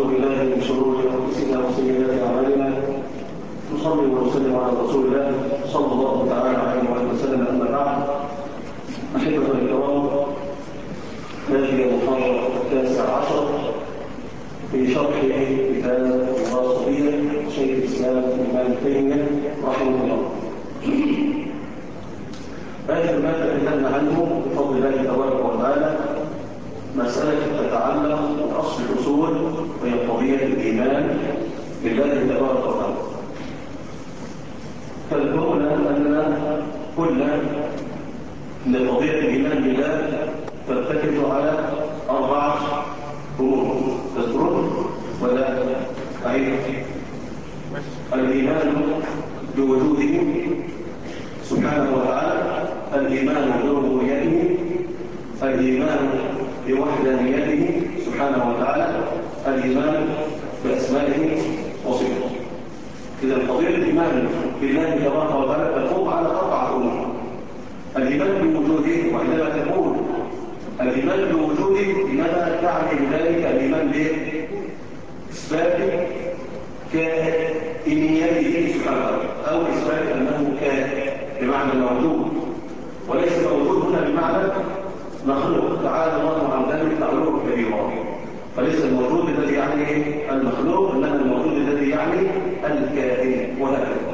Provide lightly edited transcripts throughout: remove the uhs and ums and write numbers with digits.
بالله من شرور انفسنا وسيئات اعمالنا. نصلي ونسلم على رسول الله صلى الله تعالى عليه وسلم. اما بعد، احبه الكرام، هذه المحاضره 19 في شرح كتاب الواسطيه شيخ الاسلام ابن تيميه رحمه الله. هذه الماده تكلمنا عنه بفضل الله تبارك وتعالى مسألة تتعلق بأصل الأصول وهي قضية الإيمان بالله تبارك وتعالى. فالقول أننا قلنا أن قضية الإيمان بالله ترتكز على 4 أمور. تذكرون ولا أعيد؟ الإيمان بوجوده سبحانه وتعالى، الإيمان بربوبيته، الإيمان بوحدانيته سبحانه وتعالى، الإيمان بأسمائه وصفاته. إذا قضية الإيمان بالله تبارك وتعالى تقوم على 4 أمور. الإيمان بوجوده، وعندما تقول الإيمان بوجوده إنما تعني بذلك الإيمان بإثبات كائنيته سبحانه وتعالى، أو إثبات أنه كائن بمعنى موجود، وليس موجود هنا بمعنى مخلوق. تعالى الله عن ذلك علوا كبيرا. فليس الموجود الذي يعني المخلوق، انما الموجود الذي يعني الكائن، وهكذا.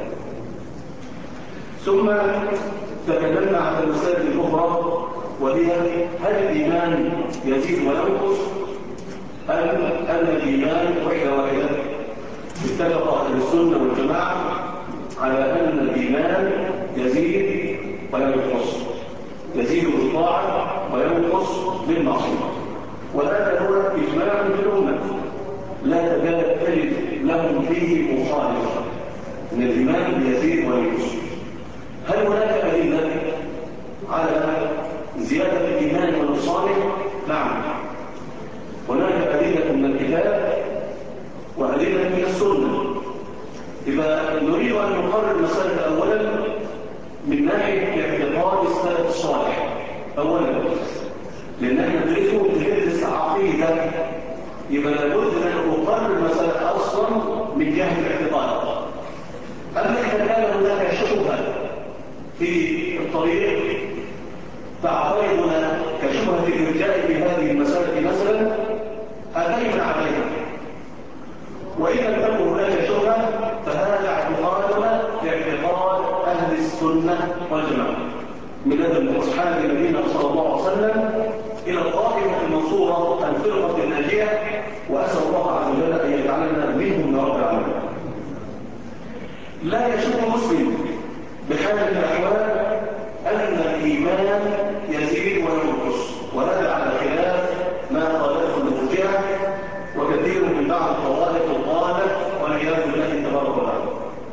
ثم تكلمنا عن المسائل الاخرى، وهي هل الايمان يزيد وينقص ام ان الايمان وحده واحده؟ اتفق اهل السنه والجماعه على ان الايمان يزيد وينقص، يزيد بالطاعة وينقص بالمعصية، وهذا هو إجماع في الأمة لا تكاد تجد لهم فيه مخالفة، أن الإيمان يزيد وينقص. هل هناك أدلة على زيادة الإيمان ونقصانه؟ نعم، هناك أدلة من الكتاب وأدلة من السنة. إذا نريد أن نقرر المسألة أولا من ناحية اعتقاد السلف الصالح أولا، لأن احنا ندرس عقيدة، يبقى لابد أن نقرر المسألة أصلا من جهة الاعتقاد. أما إذا كان هناك شبهة في الطريق تعترضنا كشبهة الإرجاء في هذه المسألة مثلا، أتينا عليها. وإن لم تكن هناك شبهة فهذا اعتقادنا باعتقاد أهل السنة والجماعة من لدن أصحاب نبينا صلى الله عليه وسلم إلى الطائفة المنصورة الفرقة الناجية، وأسأل الله عز وجل أن يجعلنا منهم يا رب العالمين. لا يشك مسلم بحال من الأحوال أن الإيمان يزيد وينقص، وهذا على خلاف ما قاله المرجئة وكثير من بعض الطوائف الضالة والعياذ بالله تبارك وتعالى.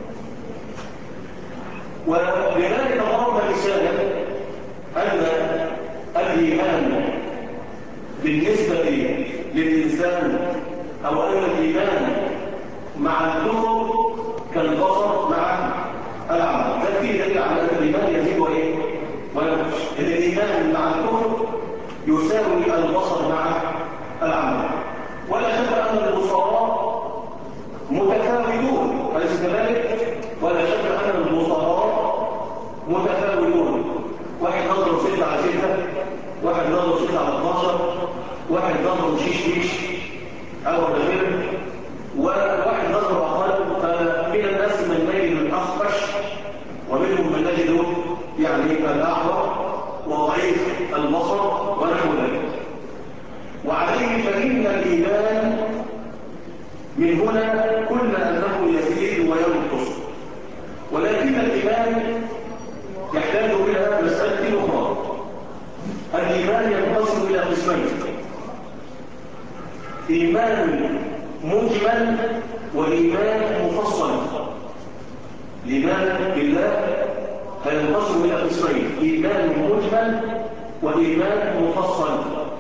ولذلك ضرب مثالا أن الإيمان بالنسبة للإنسان، أو أن الإيمان مع الكفر كالبصر مع العمل. ده فيه دليل على أن الإيمان يزيد وينقص. إن الإيمان مع الكفر يساوي البصر مع العمل. ولا شك أن البصراء متفاوتون، أليس كذلك؟ ولا شك أن البصراء متفاوتون. واحد نظره 6 على 6، واحد نظره 6 على 12، واحد نظره شيش أو غيره، وواحد نظره أقل. فمن الناس من نجد الأخفش، ومنهم من نجد يعني الأعور وضعيف البصر ونحو ذلك. وعليه فإن الإيمان من هنا قلنا أنه يزيد وينقص، ولكن الإيمان يحتاج إلى مسألة أخرى. الإيمان ينقسم إلى قسمين: إيمان مجمل وإيمان مفصل. الإيمان بالله هينقسم إلى قسمين: إيمان مجمل وإيمان مفصل.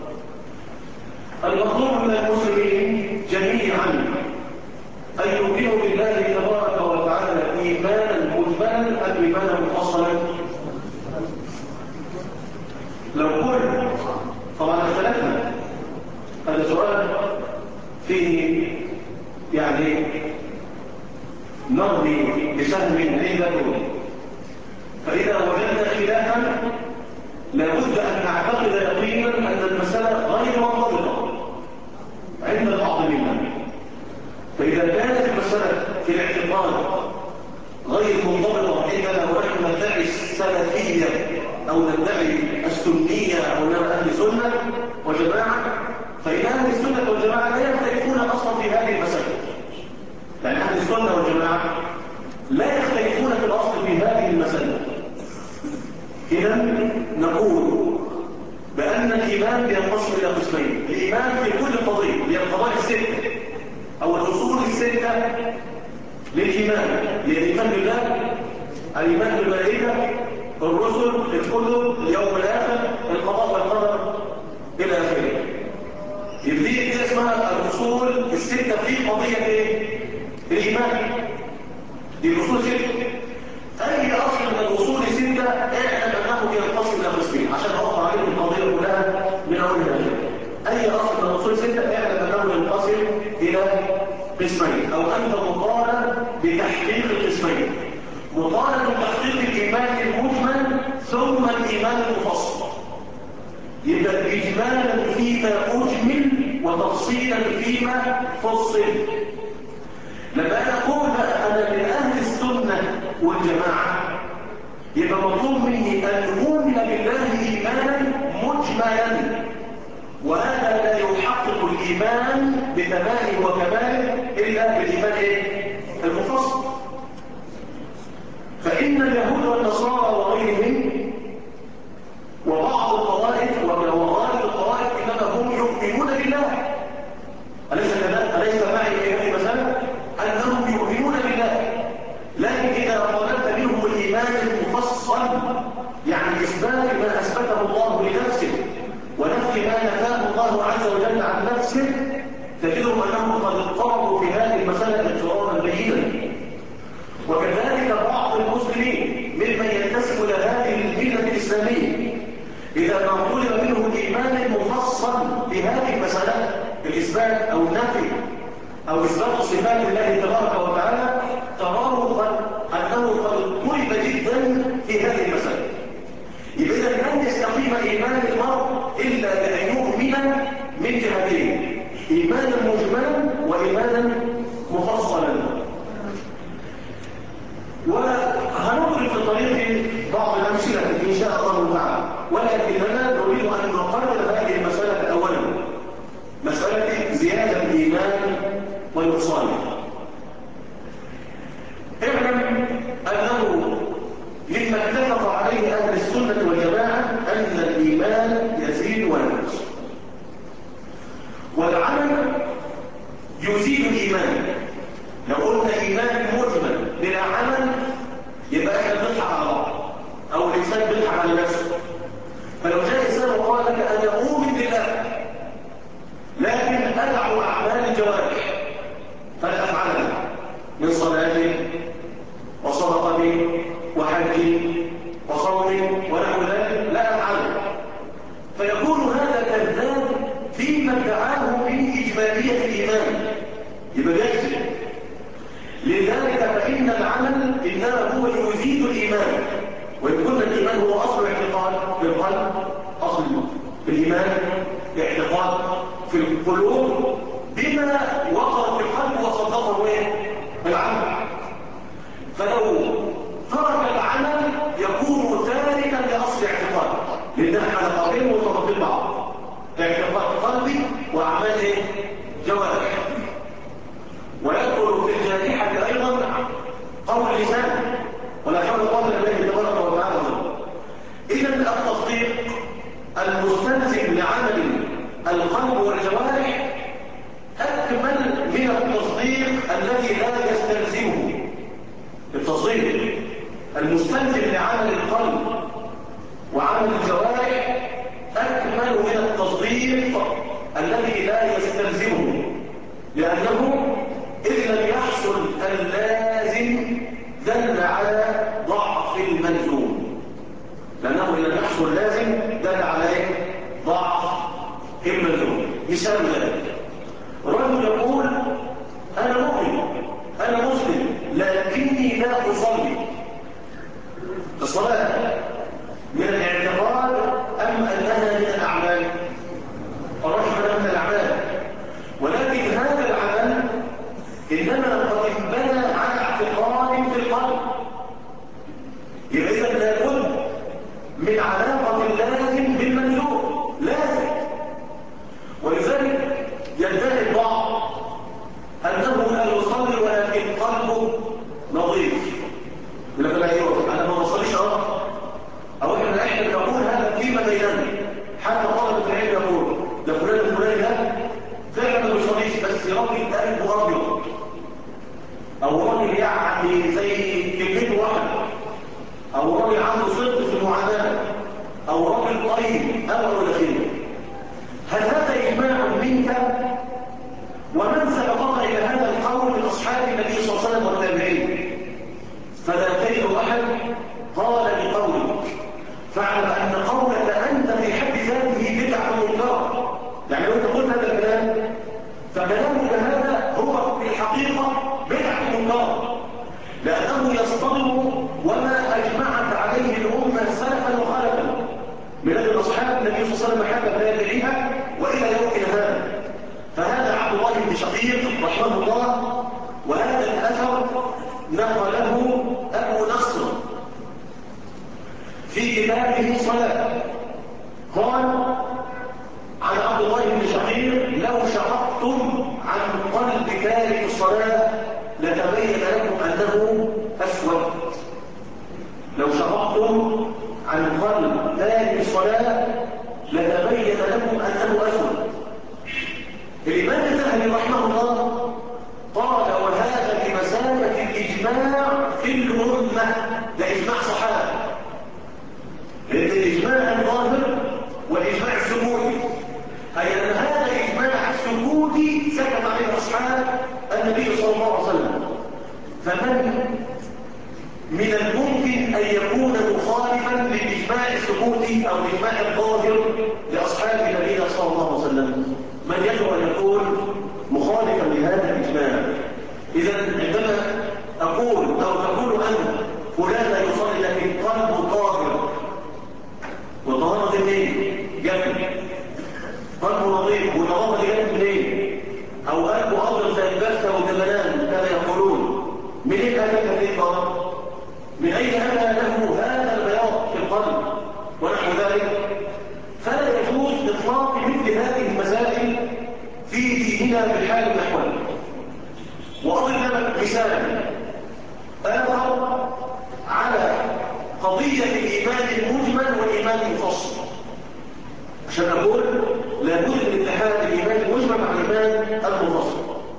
المطلوب من المسلمين جميعا أن يؤمنوا بالله تبارك وتعالى إيمانا مجملا أم إيمانا مفصلا. لو قلت طبعا اختلفنا، هذا سؤال فيه يعني نرمي بسهم عند كل، فإذا وجدنا خلافا لابد أن نعتقد يقينا أن المسألة غير منضبطة عند البعض منا. فإذا كانت المسألة في الاعتقاد غير منضبطة عندنا ونحن ندعي السلفية أو ندعي السنية أو نرى أهل سنة وجماعة، فإن أهل السنة والجماعة لا يختلفون أصلا في هذه المسألة. يعني أهل السنة والجماعة لا يختلفون في الأصل في هذه المسألة. إذا نقول بأن الإيمان ينقسم إلى قسمين: الإيمان في كل قضية، هي القضايا الستة أو الأصول الستة للإيمان، هي الإيمان بالله، الإيمان بالملائكة، الرسل، الكتب، اليوم الآخر، القضاء والقدر إلى آخره. دي اسمها الأصول الستة في قضية إيه؟ الإيمان. دي الأصول ستة. أي أصل من الأصول الستة اعلم أنه ينقسم إلى قسمين عشان أوقع عليكم القضية كلها من أولها. أي أصل من الأصول الستة اعلم أنه ينقسم إلى قسمين، أو أنت مطالب بتحقيق القسمين: مطالب بتحقيق الإيمان المجمل ثم الإيمان المفصل. يبقى إجمالا فيما أجمل وتفصيلا فيما فصل. لما أنا أقول أنا من أهل السنة والجماعة يبقى مطلوب مني أن أؤمن بالله إيمانا مجملا، وهذا لا يحقق الإيمان بتمامه وكماله إلا بالإيمان المفصل. فإن اليهود والنصارى وغيرهم وبعض الطوائف وغالب الطوائف إنما هم يؤمنون بالله. أليس معي في هذه المسألة أنهم يؤمنون بالله، لكن إذا طلبت منهم الإيمان المفصل يعني إثبات ما أثبته الله لنفسه ونفي ما نفاه الله عز وجل عن نفسه، تجدهم أنهم قد اضطربوا في هذه المسألة اضطرابا بينا. وكذلك بعض المسلمين ممن ينتسب إلى هذه الملة الإسلامية إذا ما طلب منه الإيمان المفصل بهذه المسألة الإثبات أو النفي أو إثبات صفات الله تبارك وتعالى، تراه أنه قد اضطرب جدا في هذه المسألة. يبقى إذا لن يستقيم إيمان المرء إلا بأن يؤمن من جهتين: إيمانا مجملا وإيمانا مفصلا. وهنضرب في طريق بعض الأمثلة إن شاء الله تعالى، ولكننا نريد أن نقرر هذه المسألة أولا، مسألة زيادة الإيمان ونقصانه. اعلم أنه مما اتفق عليه أهل السنة والجماعة أن الإيمان يزيد وينقص، والعمل يزيد الإيمان. لو قلنا إيمان مجمل بلا عمل يبقى احنا بنضحك على بعض أو الإنسان بيضحك على نفسه. فلو جاء إنسان وقال لك أنا أؤمن بالله لكن أدعو أعمال الجوارح فلا أفعلها من صلاة وصدقة وحج وصوم ونحو ذلك لا أفعلها، فيكون هذا كذاب فيما ادعاه من إجمالية الإيمان، يبقى يكذب. لذلك فإن العمل إنما هو يزيد الإيمان، ويكون الإيمان هو أصل اعتقاد في القلب، أصل الإيمان اعتقاد في القلوب بما وقر في القلب وصدقه العمل. فلو ترك العمل يكون تاركا لأصل اعتقاد، لأنها حلقتين مرتبطين بعض: اعتقاد قلبي وأعمال جوارح. ويدخل في الجارحة أيضا قول لسان ولا حول ولا قوة إلا بالله تبارك وتعالى. إذا التصديق المستلزم لعمل القلب والجوارح أكمل من التصديق الذي لا يستلزمه. التصديق المستلزم لعمل القلب وعمل الجوارح أكمل من التصديق الذي لا يستلزمه، لأنه إذ لم يحصل اللازم دل على ضعف الملزوم، لأنه إذا لم يحصل لازم دل على ضعف الملزوم. مثال ذلك: رجل يقول أنا بس راجل قلبه ابيض، او راجل يعني زي كلمته واحد، او راجل عنده صدق في المعامله، او راجل طيب او الى اخره. هل هذا اجماع منك؟ ومن سبقك الى هذا القول من اصحاب النبي صلى الله عليه وسلم والتابعين؟ فلا تجد احد قال بقولك، فاعلم ان قولك انت في حد ذاته بدعه منكره. يعني لو انت قلت هذا الكلام فكلامك هذا هو في الحقيقه بدعه منكره، لانه يصطدم وما اجمعت عليه الامه سلفا وخلفا من اجل اصحاب النبي صلى الله عليه وسلم حتى تابعيها والى يومنا هذا. فهذا عبد الله بن شقيق رحمه الله، وهذا الاثر نقله ابو نصر في كتابه الصلاه. قال عن عبد الله بن شقيق: لو شققتم عن قلب تارك الصلاه لتبين لكم انه اسود. لو شققتم عن قلب تارك الصلاه لتبين لكم انه اسود. الإمام الذهبي رحمه الله قال: وهذا بمثابة الإجماع في الأمة. ده إجماع صحابة، لأن الإجماع الظاهر والإجماع السكوتي، أي أن هذا إجماع سكوتي سكت عليه أصحاب النبي صلى الله عليه وسلم. فمن من الممكن أن يكون مخالفا للإجماع السكوتي أو الإجماع الظاهر لأصحاب النبي صلى الله عليه وسلم؟ من يجب أن يكون مخالفا لهذا الإجماع؟ إذا عندما أقول أو تقول أن فلان لا يصلي لكن قلبه طاهر، وطهارة منين؟ جبل قلبه نظيف، والنظافة دي جت منين؟ أو قلبه أفضل زي البسة والجبلان كما يقولون، منين أتت هذه الطهارة؟ من أين أتى له هذا البياض في القلب ونحو ذلك؟ فلا يجوز إطلاق مثل هذه المسائل في ديننا بالحال والأحوال. وأضرب لك مثالا آخر على قضية الإيمان المجمل والإيمان المفصل، عشان أقول لابد من اتحاد الإيمان المجمل مع الإيمان المفصل.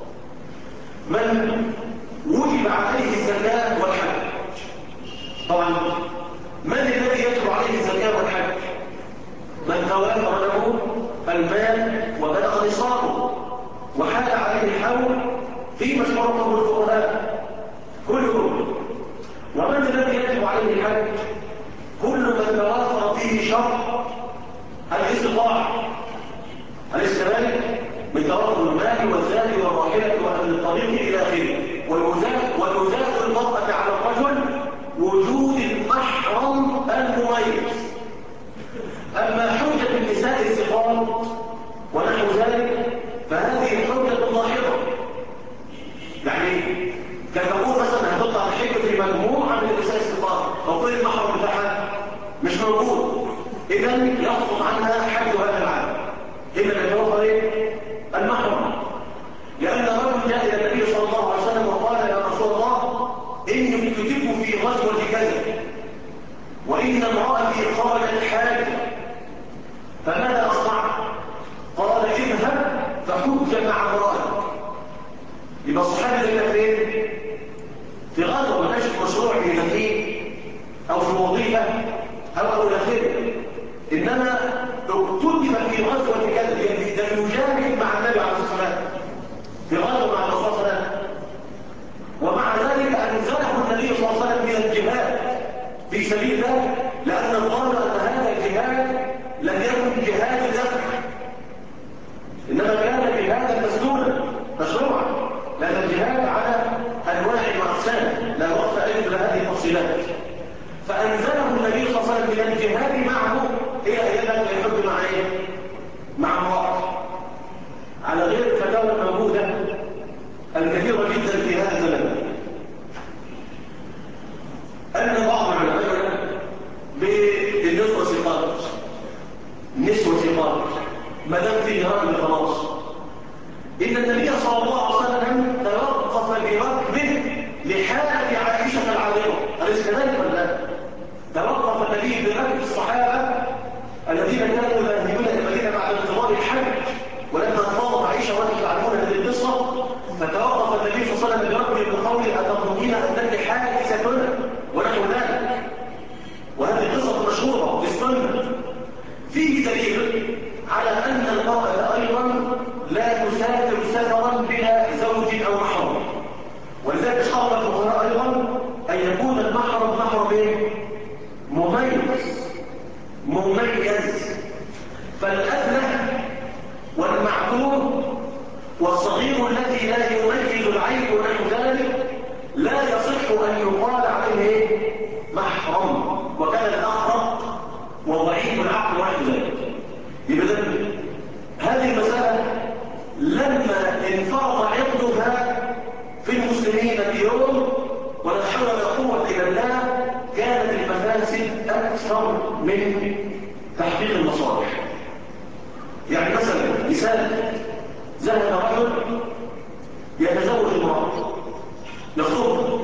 من وجب عليه الزكاة والحج، طبعا من الذي يجب عليه الزكاة والحج؟ من توافر له المال وبلغ نصابه وحال عليه الحول في مشروعه الفقهاء كلهم. ومن الذي يجب عليه الحج؟ كل من توافر فيه شرط الاستطاعة، أليس كذلك؟ من توافر المال والزاد والراحلة وأهل الطريق إلى آخره. ويزاد المرأة على الرجل وجود المحرم المميز. أما حجة النساء الثقات ونحو ذلك فهذه حجة ظاهرة، يعني كتقول مثلا هتطلع الحجة في مجموعة من النساء الثقات أو كل المحرم بتاعها مش موجود، إذا يسقط عنها حج هذا العام إلا يتوفر المحرم. لأن رجل جاء إلى النبي صلى الله عليه وسلم وقال: يا رسول الله، إني كتبت في غزوة كذا وإن امرأتي خرجت حاجة، فماذا أصنع؟ قال: اذهب فحج مع امرأتك. يبقى الصحابي ده فين؟ في غزوة، ما كانش في مشروع في تدريب أو في وظيفة أو إلى آخره، إنما اكتتب في غزوة كذا، ده يجاهد مع النبي عليه الصلاة والسلام في غزوة مع الرسول صلى الله عليه وسلم. ومع ذلك أنزله النبي صلى الله عليه وسلم من الجهاد في سبيل الله، لأن الظاهر أن هذا الجهاد لم يكن جهاد دفع، إنما كان جهادا مشروعا، لأن الجهاد على أنواع وأقسام لا وقت أجل هذه التفصيلات. فأنزله النبي صلى الله عليه وسلم من الجهاد معه إلى أن يحج مع إيه؟ مع امرأة، على غير الفتاوى الموجودة الكثيرة جدا في هذا الزمن. أن بعض العلماء بالنسبة ثقات، نسوة ثقات، ما دام فيه رجل خلاص. إن النبي صلى الله عليه وسلم توقف بركبه لحالة عائشة العاذرة، أليس كذلك ولا لا؟ توقف النبي بركب الصحابة الذين كانوا يذهبون إلى المدينة بعد انقضاء الحج، ولما انقضت عائشة وانتم تعلمون هذه القصة حادثة ونحو ذلك، وهذه قصة مشهورة في السنة. فيه دليل على أن المرأة أيضا لا تسافر سفرا بلا زوج أو محرم، ولذلك شرط الفقهاء أيضا أن يكون المحرم مميز. فالأبله والمعذور والصغير الذي لا يميز العيب ونحو ذلك لا يصح أن يقال عليه محرم، وكان الأخرق وضعيف العقل ونحو ذلك. يبقى هذه المسألة لما انفرض عقدها في المسلمين اليوم ولا حول ولا قوة إلا بالله كانت المفاسد أكثر من تحقيق المصالح. يعني مثلا مثال، ذهب رجل يتزوج امرأة يخطبها.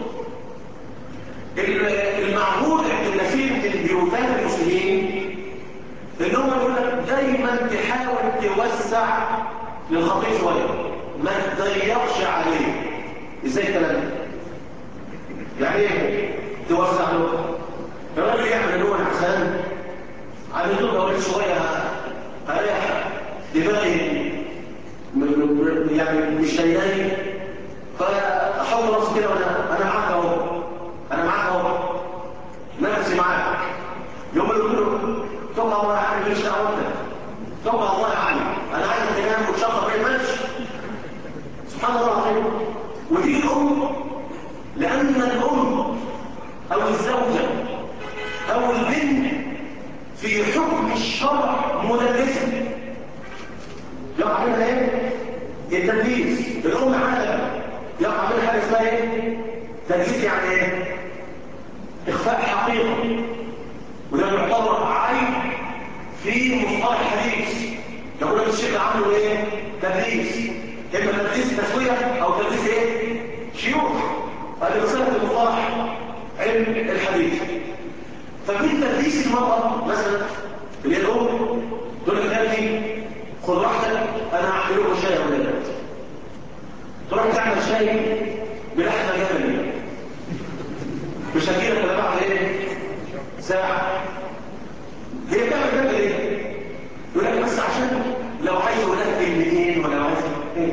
المعهود عند النسيب في البيوتات المسلمين انهم يقول لك دايما تحاول توسع للخطيب شويه، ما تضيقش عليه. ازاي الكلام ده؟ يعني ايه توسع له؟ الراجل يعمل ان هو نعسان عامل له جوال شويه اريح دماغي يعني مش شايلاني، فاحط راسي كده وانا معاك اهو نفسي معاك. يوم يقول له طبعا الله يعني مش دعوه انت، طبعا الله يعني انا عايز تنام وتشخر ما يمشي. سبحان الله العظيم. ودي الام، لان الام او الزوجه او البنت في حكم الشرع مدلسه. يقع منها ايه؟ التدليس. الام عالم يقع منها حاجه اسمها ايه؟ تدليس. يعني ايه؟ اخفاء حقيقه، وده يعتبر عيب في مصطلح الحديث. يقول لك الشيخ عامله ايه؟ تدليس. اما تدليس تسويه او تدليس ايه؟ شيوخ. هذه مساله المصطلح علم الحديث. ففي تدليس المراه مثلا اللي هي الام تقول لك ابني خذ واحده انا هعمل لكم شاي يا ولاد، تروح تعمل شاي بلحمه جملي مش هتجيلك الا بعد ايه؟ ساعه. هي بتعمل كده ليه؟ يقول لك بس عشان لو عايز يقول لك كلمتين ولا عايز ايه؟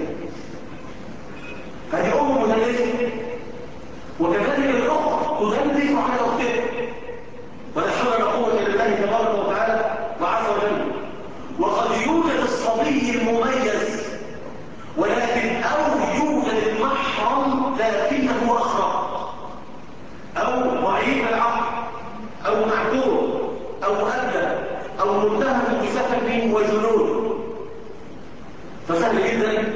هذه ام مدلسه، وكذلك الاخت تدلس على اختها، ولا حول ولا قوه الا بالله تبارك وتعالى وعز وجل. وقد يوجد الصبي المميز ولكن او يوجد المحرم لكنه اخرق او ضعيف العقل او معذور او مؤدب او متهم بسفه وجنون. فسهل جدا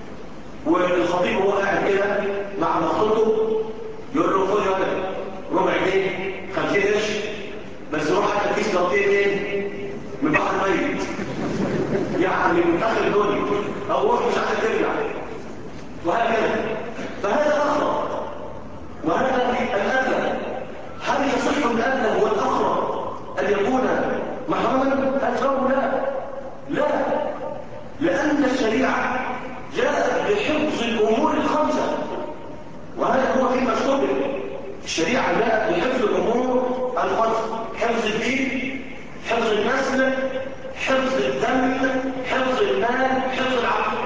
والخطيب هو قاعد كده مع مخطوبته يقول له خد يا ولد ربع جنيه 50 قرش بس روح حتى كيس لطيف من بحر الميت يعني من اخر الدنيا او روح مش عايز ترجع وهكذا. فهذا اخرق وهذا الادب. هل يصح الادب والاخرق ان يكون محرما؟ الجواب لا، لان الشريعه جاءت بحفظ الامور الخمسه، وهذا هو كلمه مشهور. الشريعه جاءت بحفظ الامور الخمسه: حفظ الدين، حفظ النسل، حفظ الدم، حفظ المال، حفظ العقل.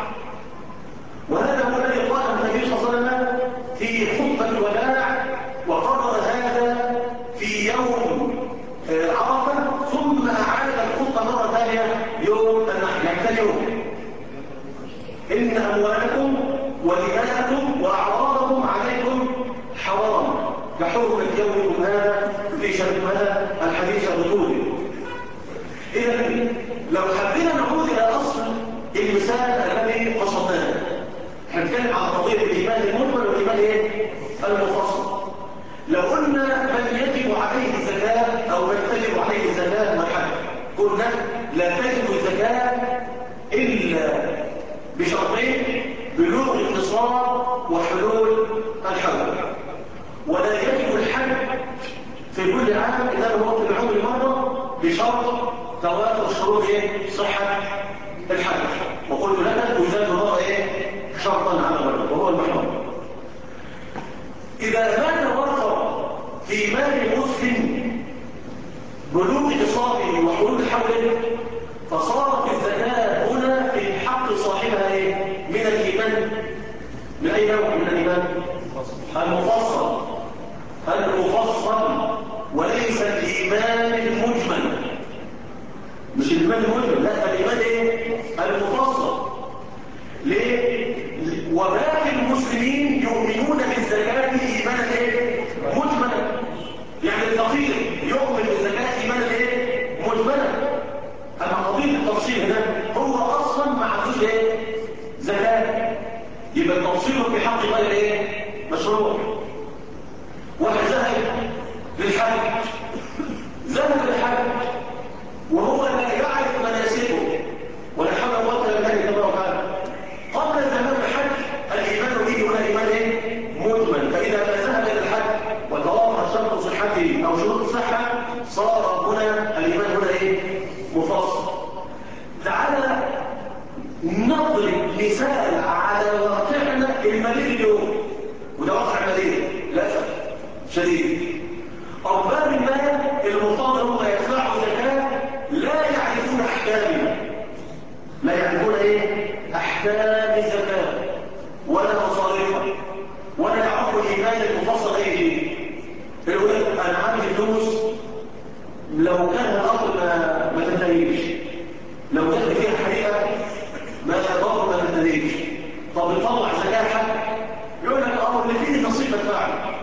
وهذا هو الذي قال النبي صلى الله عليه وسلم في خطبه الوداع، وقرر هذا في يوم عرفه، ثم اعاد الخطبه مره ثانيه يوم النحر، يعني ثاني يوم: ان اموالكم ودماءكم واعراضكم عليكم حرام كحرمه يومكم هذا في شهركم هذا الحديث بطوله. إذا لو حبينا نعود إلى أصل المثال الذي قصدناه، هنتكلم عن قضية الإيمان المجمل والإيمان المفصل. لو قلنا من يجب عليه الزكاة أو من تجب عليه الزكاة والحج، قلنا لا تجب الزكاة إلا بشرطين: بلوغ النصاب وحلول الحول. ولا يجب الحج في كل عام إذا هو في العمر مرة بشرط توافر شروط صحة الحج. وقلت لك يزاد مرة شرطا على غيره وهو المحرم. إذا مات ورثة إيمان المسلم بلوغ نصابه وحلول حوله، فصارت الزكاة هنا في حق صاحبها ايه؟ من الإيمان. من أي نوع من الإيمان؟ المفصل. المفصل وليس الإيمان المجمل. مش الإيمان المجمل، لا، الإيمان ايه؟ المفصل. ليه؟ وباقي المسلمين يؤمنون بالزكاة إيمانا ايه؟ مجملا. يعني الفقير يؤمن بالزكاة إيمانا ايه؟ مجملا. أما قضية التفصيل هنا هو أصلا ما عندوش ايه؟ زكاة. يبقى التفصيل في حق غير ايه؟ مشروع. واحد ذهب للحج وهو لا يعرف مناسكه ولا حول ولا قوة إلا بالله تبارك وتعالى. قبل زمان الحج الإيمان به هنا إيمان ايه؟ مجمل. فإذا ما ذهب إلى الحج وتوافر شرط صحته أو شروط الصحة صار هنا الإيمان هنا ايه؟ مفصل. تعالى نضرب مثال على واقعنا المالي اليوم، وده واقع مالي للاسف شديد. أرباب المال المفترض هم يدفعوا زكاة لا يعرفون أحكامها، لا يعرفون ايه؟ أحكام الزكاة ولا مصاريفها ولا يعرفوا الإيمان المفصل أي شيء. يقول لك أنا عندي فلوس لو كان الأرض ما تنتهيش، لو دخل فيها حقيقة ما يضر ما تنتهيش. طب نطلع زكاة حق؟ يقول لك اللي فيه نصيب مدفعه.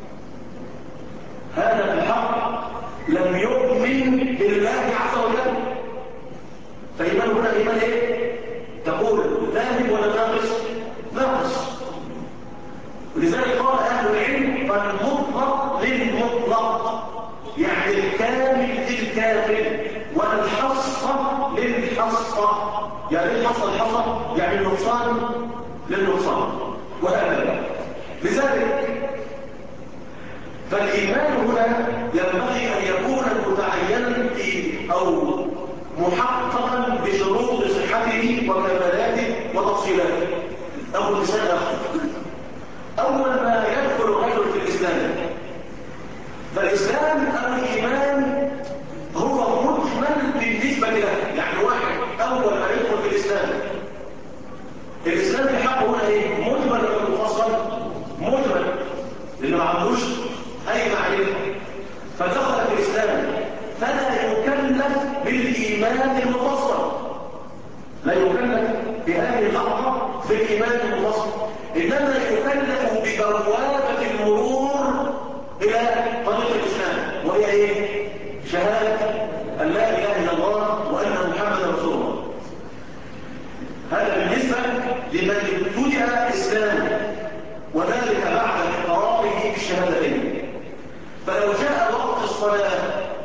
هذا في الحق لم يؤمن بالله عز وجل. فإيمان هنا إيمان إيه؟ تقول ذاهب ولا ناقص؟ ناقص. ولذلك قال أهل العلم فالمطلق للمطلق، يعني الكامل للكامل، والحصة للحصة. يعني ايه الحصة؟ يعني النقصان للنقصان، وهكذا. لذلك فالإيمان هنا ينبغي أن يكون متعينا أو محققا بشروط صحته وكمالاته وتفصيلاته. أول مثال آخر، أول ما يدخل الرجل في الإسلام، فالإسلام أو الإيمان هو مجمل بالنسبة له. يعني واحد أول ما يدخل في الإسلام، الإسلام في حقه هنا إيه؟ مجمل ولا مفصل؟ مجمل، لأنه ما عندوش أي معرفة، فدخل في الإسلام فلا يكلف بالإيمان المفصل، لا يكلف في هذه اللحظة بالإيمان المفصل، إنما يكلف ببوابة المرور إلى طريق الإسلام، وهي إيه؟ شهادة أن لا إله إلا الله وأن محمدا رسول الله. هذا بالنسبة لمن ابتدأ إسلامه، وذلك بعد اقراره بالشهادتين. فلو جاء وقت الصلاة،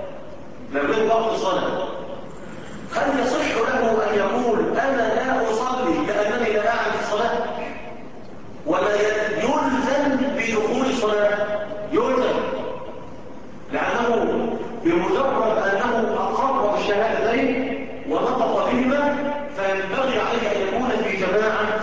هل يصح له أن يقول أنا لا أصلي لأنني لا أعرف الصلاة؟ ولا يلزم بدخول الصلاة؟ يلزم، لأنه بمجرد أنه أقر بالشهادتين ونطق بهما فينبغي عليه أن يكون في جماعة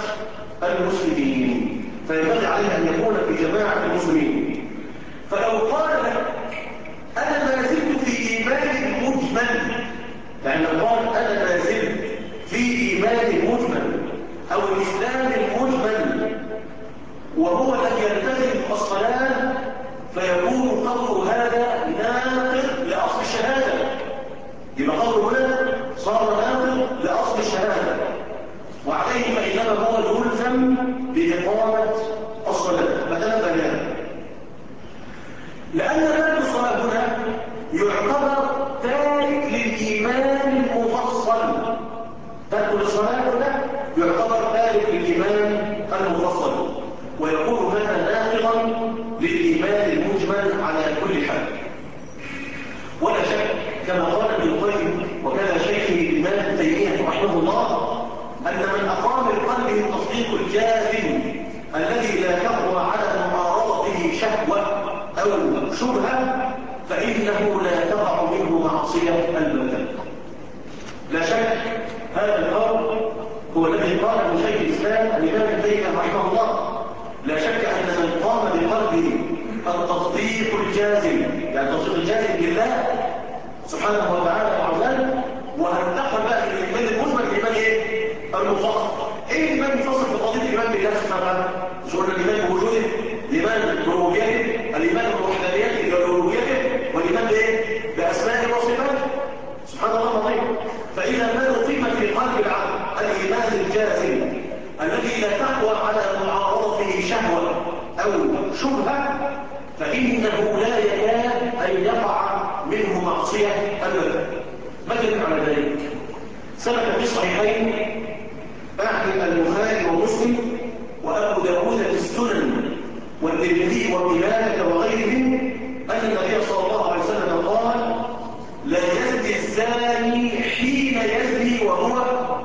المسلمين. فلو قال لك أنا ما زلت في إيمان مجمل، يعني لو قال أنا ما زلت في إيمان مجمل أو الإسلام المجمل وهو لم يلتزم الصلاة، فيكون قول هذا ناقض لأصل الشهادة. يبقى قول هنا صار ناقض لأصل الشهادة، وعليه فإنما هو يلزم بإقامة الصلاة. مثلا بيان، لأن ترك الصلاة هنا يعتبر تارك للإيمان المفصل. ترك الصلاة هنا يعتبر تارك للإيمان المفصل، ويكون هذا ناقضا للإيمان المجمل على كل حال. ولا شك كما قال ابن القيم وكان شيخه الإمام ابن تيمية رحمه الله أن من أقام بقلبه التصديق الجازم الذي لا تقوى على معارضته شهوة أو شبهة فإنه لا تقع منه معصية البتة. لا شك هذا القول هو الذي قاله شيخ الإسلام الإمام ابن تيمية رحمه الله. لا شك أن من قام بقلبه التصديق الجازم، يعني التصديق الجازم بالله سبحانه وتعالى وعزاله. وهنتقل بقى في الإيمان المجمل الإيمان إيه؟ المفصل. إيه الإيمان المفصل في قضية الإيمان بالله سبحانه وتعالى؟ مش قلنا الإيمان بوجوده، الإيمان بربوبيته، الإيمان بوحدانيته وألوهيته، والإيمان بإيه؟ بأسمائه وصفاته سبحان الله العظيم. فإذا ما أقيم في قلب العبد الإيمان الجازم الذي لا تقوى على معارضته شهوة أو شبهة، فإنه لا يكاد أن يقع منه معصية أبدا. مثل على ذلك ثبت في الصحيحين عن البخاري ومسلم وأبو داود في السنن والترمذي وابن ماجه وغيرهم أن النبي صلى الله عليه وسلم قال: لا يزني الزاني حين يزني وهو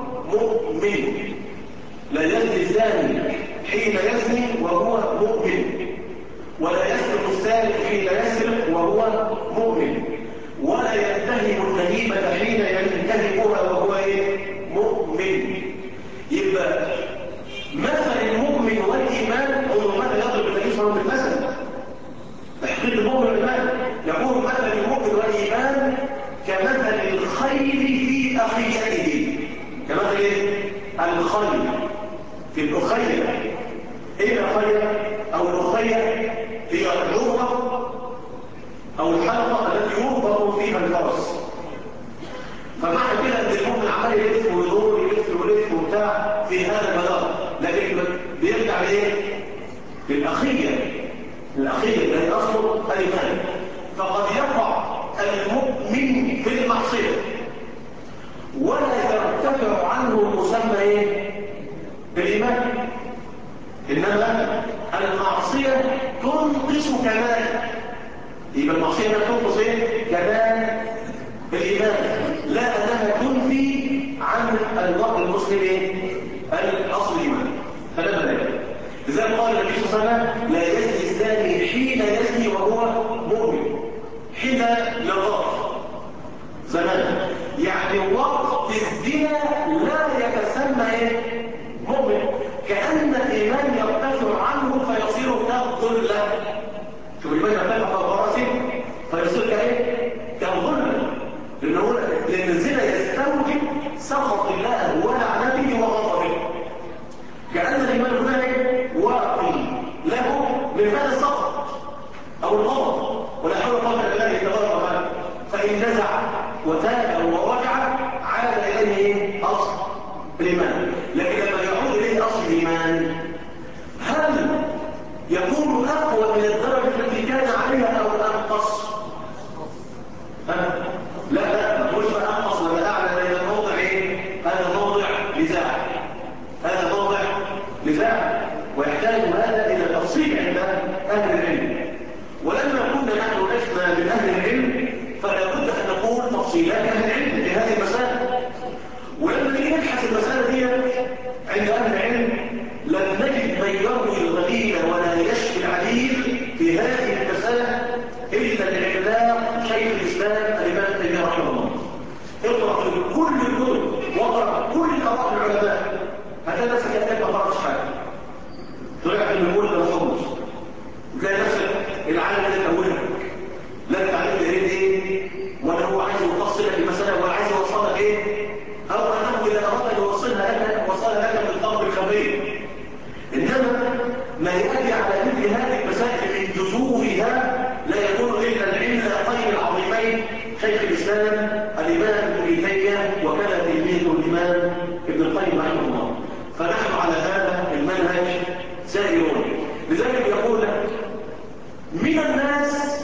مؤمن. لا يزني الزاني حين يزني وهو مؤمن، ولا يسرق السارق حين يسرق وهو مؤمن، ولا يتهم النهيمة حين ينتهبها وهو مؤمن. يبقى مثل المؤمن والإيمان هو ماذا يضرب النبي صلى الله عليه وسلم بالمثل تحقيق المؤمن والإيمان. يقول مثل المؤمن والإيمان كمثل الخيل في أخيته. كمثل الخيل في الأخية. إيه الأخية أو الأخية؟ هي العروة أو الحلقة التي يربط فيها الفرس. فمعنى كده ان المؤمن عمال يلف ويدور يلف وبتاع في هذا المدار، لكن بيرجع لايه؟ للاخيه. الاخيه اللي هي اصله الايمان. فقد يقع المؤمن في المعصيه ولا يرتفع عنه مسمى ايه؟ بالايمان. انما المعصيه تنقص كماله. يبقى المعصيه تنقص ايه؟ كمال الإيمان، لا أنها تنفي عن المرء المسلم الأصل الإيمان. فلما ذلك لذلك قال النبي صلى الله عليه وسلم: لا يزني الزاني حين يزني وهو مؤمن. حين لغاف زمان، يعني وقت الزنا لا يتسمى مؤمن، كأن الإيمان يرتفع عنه فيصير كالظلة. شوف الإيمان يرتفع فوق رأسه فيصير كالظلة، لأن الزنا يستوجب سخط الله ولعنته وغضبه. كأن الإيمان هناك واقي له من مال السخط أو الغضب، ولا حول ولا قوة إلا بالله تبارك وتعالى. فإن نزع وتاب ورجع عاد إليه أصل الإيمان. لكن لما يعود إليه أصل الإيمان، هل يكون أقوى من الدرجة التي كان عليها أو أنقص؟ لا ما تقولش بقى انقص ولا اعلى. هذا موضع هذا موضع نزاع. هذا موضع نزاع ويحتاج هذا الى تفصيل عند اهل العلم. ولما كنا نحن لسنا من اهل العلم فلا بد ان نقول تفصيلات اهل العلم في هذه المسائل. ولما نيجي نبحث المساله دي عند اهل العلم لن نجد من يروي الغليل ولا يشفي العليل في هذه المسائل إلا العلماء شيخ الإسلام الإمام ابن تيمية رحمه الله. اقرأ في كل الكتب واقرأ كل آراء العلماء، هذا نفسك أنك ما قرأتش حاجة. طلعت من كل ده خالص، وتلاقي نفسك العالم اللي تقولها لا تعلم ايه ولا هو عايز يوصلك المسألة ولا عايز يوصلك أو أنه إذا أردت أن وصلها لك بالطرف الخبير. إنما ما يأتي على مثل هذه المسائل من جذورها لا يكون إلا العلمين العظيمين شيخ الإسلام الإمام ابن تيمية وكان تلميذه الإمام ابن القيم رحمه الله. فنحن على هذا المنهج سائرون. لذلك يقول من الناس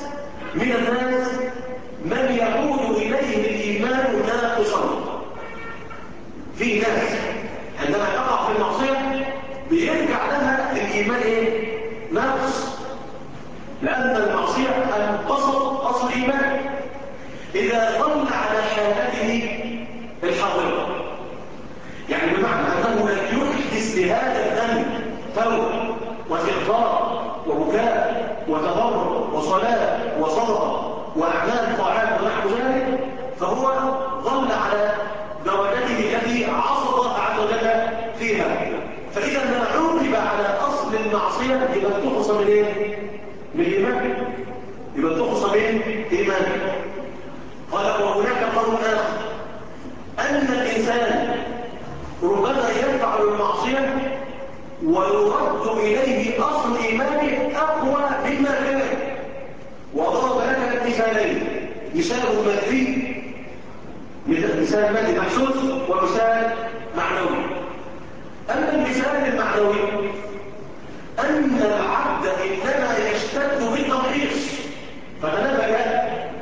من يعود إليه الإيمان ناقصا. في ناس عندما تقع في المعصية بيرجع لها الإيمان ناقص، لأن المعصية انقصت أصل الإيمان إذا ظل على حالته الحاضرة. يعني بمعنى أنه لم يحدث لهذا الذنب توبة واستغفار وبكاء وتضرع وصلاة وصدقة وأعمال طاعات ونحو ذلك، فهو ظل على درجته التي عصى الله عز وجل فيها. فإذا ما عوقب على أصل المعصية يبقى تخص من من الإيمان، يبقى تقصى من إيمان. قال وهناك قول آخر أن الإنسان ربما يفعل المعصية ويرد إليه أصل إيمانه أقوى مما كان. وضرب لك مثالين، مثال مادي، مثال مادي محسوس، ومثال معنوي. أما المثال المعنوي أن العبد إنما يشتد بالتمحيص، فتنبه.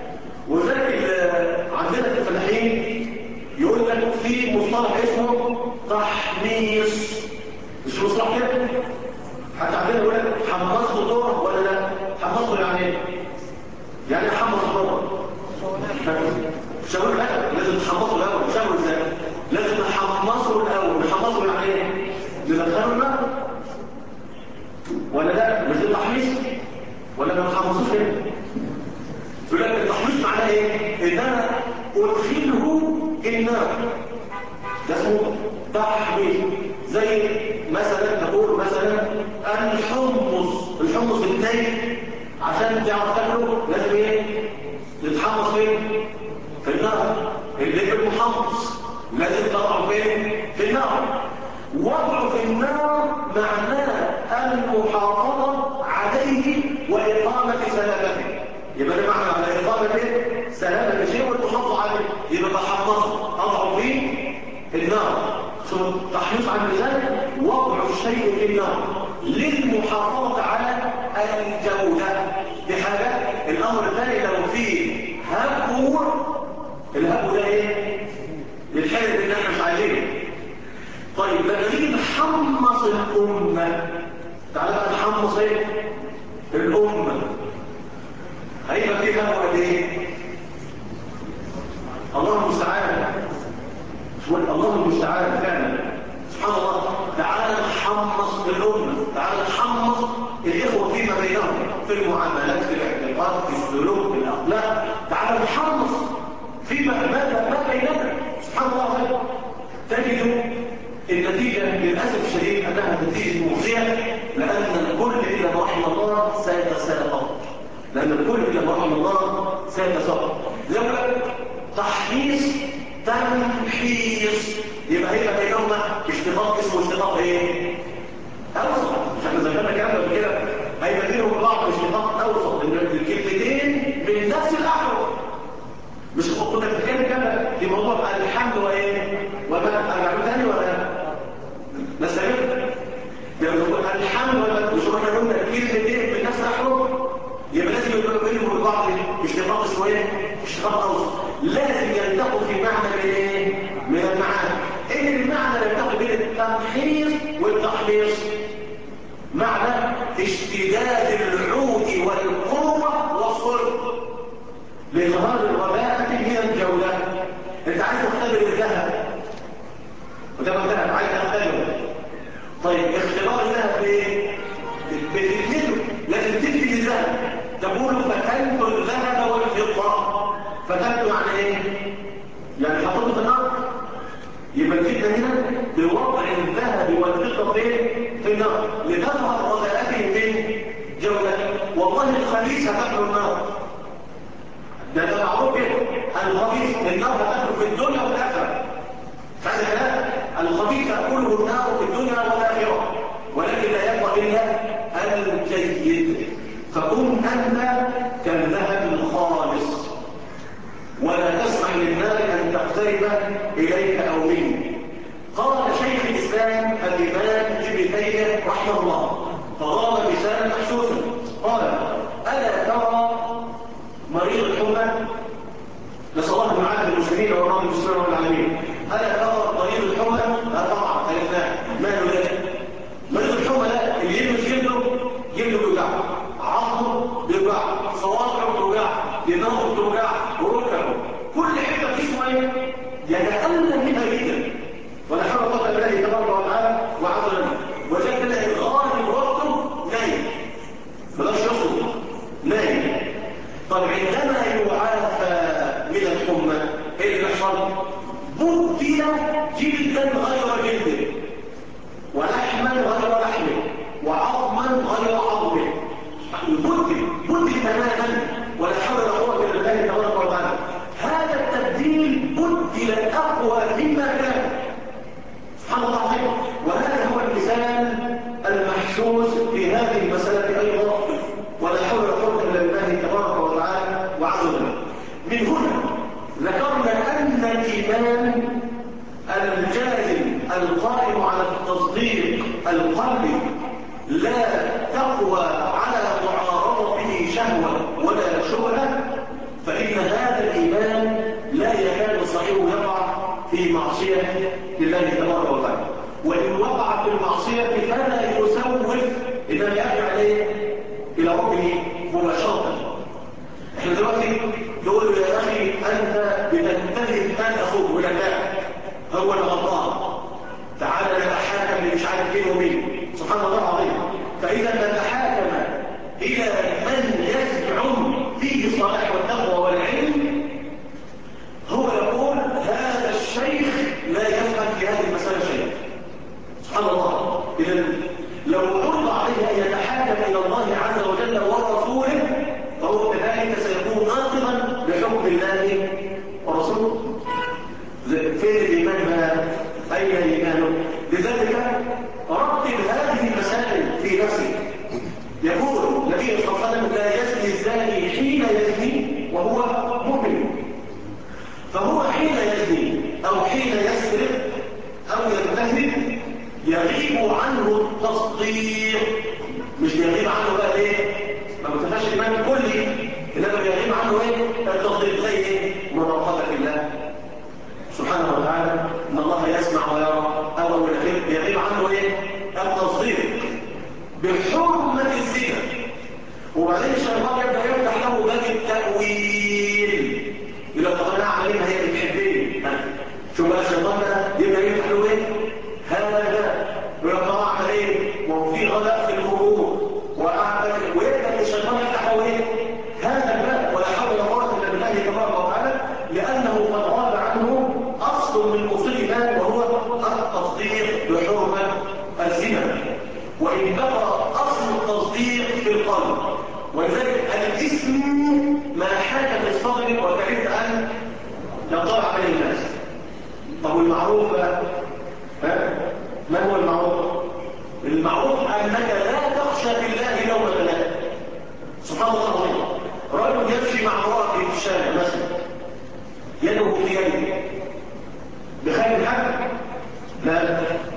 وذلك عندنا في الفلاحين يقول لك في مصطلح اسمه تحميص، مش مصطلح كده؟ حتى عندنا يقول لك حمصه دور ولا لا؟ حمصه يعني ايه؟ يعني حمص دور شاور الأول، لازم تحمصه الأول. شاور ازاي؟ لازم نحمصه الأول. نحمصه يعني ايه؟ ندخله الماء ولا لا؟ مش التحميص ولا ما نحمصوش كده؟ يقول لك التحميص معناه ايه؟ ان انا ادخله النار، ده اسمه تحميص. زي مثلا نقول مثلا الحمص الني عشان تعرف تاكله لازم ايه؟ يتحمص فين؟ في النار. اللي المحمص لازم تضعه فين؟ في النار. وضعه في النار معناه المحافظة عليه وإقامة سلامته. يبقى ده معنى على إقامة سلامة الشيء والمحافظة عليه. يبقى بحمصه أضعه في النار. تحميص عن ذلك وضع الشيء في النار للمحافظة على الجودة. دي حاجة. الأمر الثاني لو فيه هبو، الهبو ده ايه؟ للحاجة اللي احنا مش عايزينه. طيب لما نيجي نحمص الأمة، تعالى بقى نحمص ايه؟ الأمة هيبقى فيه هبو قد ايه؟ الله المستعان. الله المستعان فعلا. سبحان الله. تعالى نحمص الأمة، تعالى نحمص الإخوة فيما بينهم، في المعاملات، في الاعتقاد، في السلوك، في الأخلاق. تعالى نحمص فيما ما بيننا. سبحان الله. تجد النتيجة للأسف الشديد أنها نتيجة مخزية، لأن الكل إلا ما رحم الله سيتساقط. لأن الكل إلا ما رحم الله سيتساقط. لو تحميص تمحيص، يبقى هيبقى بينهما اشتقاق اسمه اشتقاق ايه؟ اوسط. مش احنا ذكرنا كلام قبل كده؟ هيبقى بينهم بعض اشتقاق اوسط، ان الكلمتين من نفس الاحرف. مش كنا بنتكلم كده في موضوع الحمد وايه؟ وما ارجع تاني ولا نستمر؟ يعني الحمد ولا مش احنا قلنا الكلمتين من نفس الاحرف؟ يبقى لازم يبقى بينهم البعض اشتقاق اسمه ايه؟ اشتقاق اوسط. لازم يلتقوا في معنى من المعاني. ان المعنى اللي يلتقي بين التمحيص والتحميص معنى اشتداد العود والقوه والصلب لإظهار الرباءة من الجولة. انت عايز تختبر الذهب، وده الذهب عايز تختبره. طيب اختبار الذهب بايه؟ بتدمته. لازم تدمي الذهب. تقول فتنت الذهب والفضة. فتنت يعني ايه؟ يعني حطيته في النار. يبقى الفتنة هنا بوضع الذهب والفضة في النار لتظهر رباءته من جولته. والله الخبيث هتاكله النار. ده معروف كده. الخبيث النار هتاكله في الدنيا والآخرة. فهذا كلام. الخبيث تأكله النار في الدنيا والآخرة، ولكن لا يبقى إلا الجيد. فكن أنت كالذهب الخالص، ولا تسمح للنار أن تقترب إليك أو منك. قال شيخ الإسلام الإمام ابن تيمية رحمه الله، فضرب مثالا محسوسا. قال ألا ترى مريض الحمى، نسأل الله المعافى للمسلمين والرحمة للمسلمين والعالمين. ألا ترى مريض الحمى؟ لا طبعا عرفناه. ماله ده؟ مريض الحمى ده اللي يلمس جلده بيوجعه، عظمه بيوجعه، صوابعه بتوجعه، دماغه بتوجعه، وركبه، كل حته في جسمه ايه؟ يتألم منها جدا. ولا حول ولا قوة الا بالله تبارك وتعالى وعز وجل. وجد تلاقي غالب وقته نايم، بلاش يصرف، نايم. طب عندما يعافى من الحمى ايه اللي بيحصل؟ بدل جلدا غير جلده، ولحما غير لحمه، وعظما غير عظمه. محسوس في هذه المسألة أيضا، ولا حول ولا قوة إلا بالله تبارك وتعالى وعز وجل. من هنا ذكرنا أن الإيمان الجازم القائم على التصديق القلبي لا تقوى على معارضته شهوة ولا شبهة، فإن هذا الإيمان لا يكاد صاحبه يقع في معصية لله تبارك وتعالى، وإن وقع في المعصية فلا يسوف إنما يرجع إلى ربه مباشرة. احنا دلوقتي نقول له يا أخي أنت بتنتهي أن أخوك ولا لا هو الغلطان، تعالى نتحاكم اللي مش عارف مين ومين، سبحان الله العظيم. فإذا نتحاكم إلى من يزعم فيه الصلاح والتقوى والعلم، هو يقول هذا الشيخ لا يفهم في هذه المسألة شيء، سبحان الله. إذا لو عرض عليه أن يتحاكم إلى الله عز وجل ورسوله فهو كذلك سيكون ناقضا لحكم الله ورسوله. فين الإيمان بقى؟ أين الإيمان؟ لذلك رتب هذه المسائل في نفسك. يقول النبي صلى الله عليه وسلم لا يزني الزاني حين يزني وهو مؤمن، فهو حين يزني أو حين يسرق أو ينتهب يغيب عنه التصديق، مش بيغيب عنه بقى ليه؟ ما بتفاش الإيمان كلي، إنما بيغيب عنه إيه؟ التصديق. زي إيه؟ مراقبة الله سبحانه وتعالى، إن الله يسمع ويرى، أو يغيب عنه إيه؟ التصديق بحرمة الزنا. وبعدين الشيطان يبدأ يفتح له باب التأويل، يقول لك طب أنا أعمل إيه؟ هي بتحبني. شوف بقى الشيطان ده يبدأ يفتح له إيه؟ هذا يقول لك طب أعمل إيه؟ وفي غلاء في الخروج وأعمل، ويبدأ الشيطان يفتح له إيه؟ هذا الباب، ولا حول ولا قوة إلا بالله تبارك وتعالى، لأنه قد غاب عنه أصل من أصول الإيمان وهو التصديق بحرمة الزنا. وإن بقى أصل التصديق في القلب، ولذلك الاسم ما حاك في الصدر وكرهت أن يطلع عليه الناس. طب والمعروف بقى؟ ما هو المعروف؟ المعروف أنك لا تخشى في الله يوم القيامة. سبحان الله العظيم. رجل يمشي مع امرأة في الشارع مثلا، يده في يده بخير الحق؟ لا،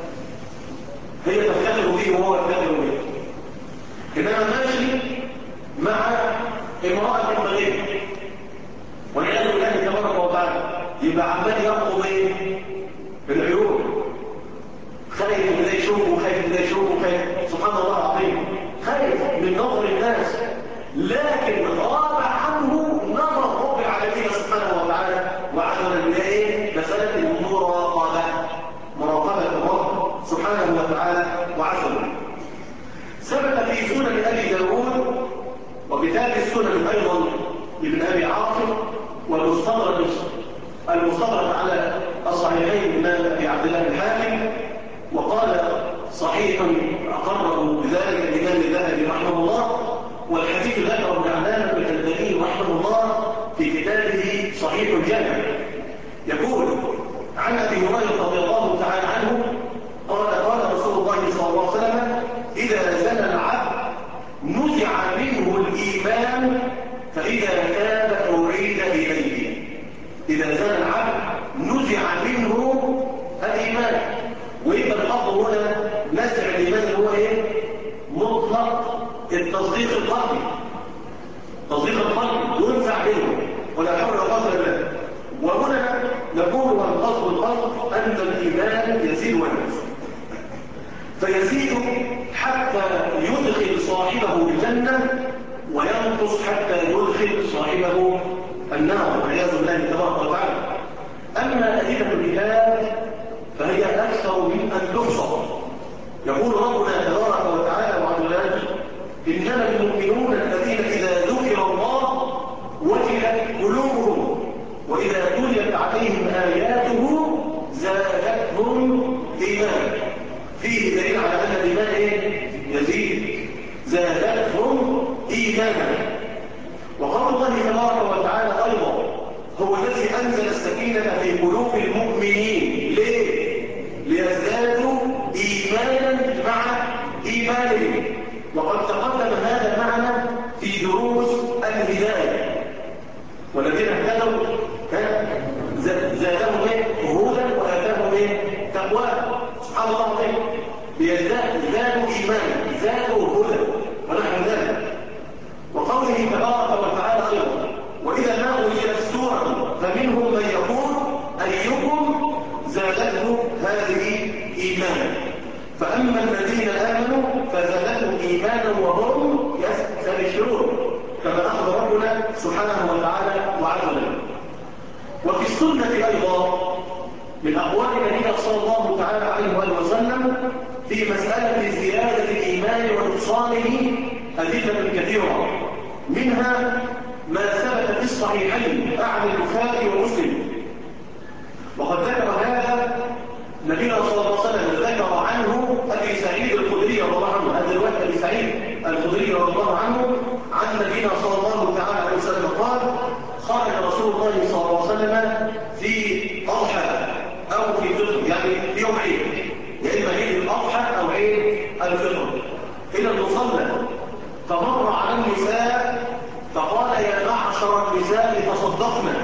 هي تفتخر به وهو يفتخر به. إنما ماشي مع امرأة بغير والعياذ بالله تبارك وتعالى، يبقى عمال يرقب ايه؟ بالعيون، خايف من ده يشوفه وخايف من ده يشوفه وخايف، سبحان الله العظيم، خايف من نظر الناس، لكن غاب عنه نظر رب العالمين سبحانه وتعالى وعز وجل. ايه؟ مسألة المراقبة، مراقبة الرب سبحانه وتعالى وعز وجل. ثبت في سنن أبي داود وكتاب السنن أيضا لابن أبي عاصم والمستدرك على الصحيحين من أبي عبد الله الحاكم، وقال صحيح أقره بذلك الإمام الذهبي رحمه الله، والحديث ذكره ابن علامة الألباني رحمه الله في كتابه صحيح الجامع. يقول عن أبي هريرة رضي الله تعالى عنه قال رسول الله صلى الله عليه وسلم إذا زنى العبد نزع منه الإيمان فإذا تاب أعيد إليه. إذا زنى العبد نزع منه الإيمان، ويبقى الأفضل هنا نزع الإيمان هو إيه؟ مطلق التصديق القلبي، تصديق القلب ينزع منه ولا حول ولا قوة إلا بالله. وهنا نقول والقصد القلب أن الإيمان يزيد وينقص، فيزيد حتى يدخل صاحبه الجنة وينقص حتى يدخل صاحبه النار والعياذ بالله تبارك وتعالى. أما أدلة الجهاد فهي أكثر من أن تحصى. يقول ربنا تبارك وتعالى وعز وجل إنما المؤمنون الذين إذا ذكر الله وجلت قلوبهم وإذا تليت عليهم آياته زادتهم إيمانا. فيه دليل على أن الإيمان إيه؟ يزيد، زادتهم إيمانا. وقول الله تبارك وتعالى أيضا هو الذي أنزل السكينة في قلوب المؤمنين. ليه؟ ليزدادوا إيمانا مع إيمانهم. إيمانهم. وقد تقدم هذا المعنى في دروس الهداية. والذين اهتدوا زادهم هدى وآتاهم تقوى. سبحان الله العظيم، زادوا إيمانا، زادوا هدى ونحو ذلك. وقوله تبارك وتعالى أيضا: وإذا ما أنزلت سورة فمنهم من يقول أيكم زادته هذه إيمانا. فأما الذين آمنوا فزادتهم إيمانا وهم يستبشرون، كما أخبر ربنا سبحانه وتعالى وعز وجل. وفي السنة أيضا من أقوال النبي صلى الله تعالى عليه وآله وسلم في مسألة زيادة الإيمان ونقصانه أدلة كثيرة، منها ما ثبت في الصحيحين عن البخاري ومسلم. وقد ذكر هذا نبينا صلى الله عليه وسلم، ذكر عنه أبي سعيد الخدري رضي الله عنه. هذا الوقت أبي سعيد الخدري رضي الله عنه عن نبينا صلى الله تعالى عليه وسلم قال: خرج رسول الله صلى الله عليه وسلم في أضحى أو في فطر، يعني في يوم عيد، يا إما عيد الأضحى أو عيد الفطر، إلى المصلى، فمر على النساء فقال: يا معشر النساء تصدقنا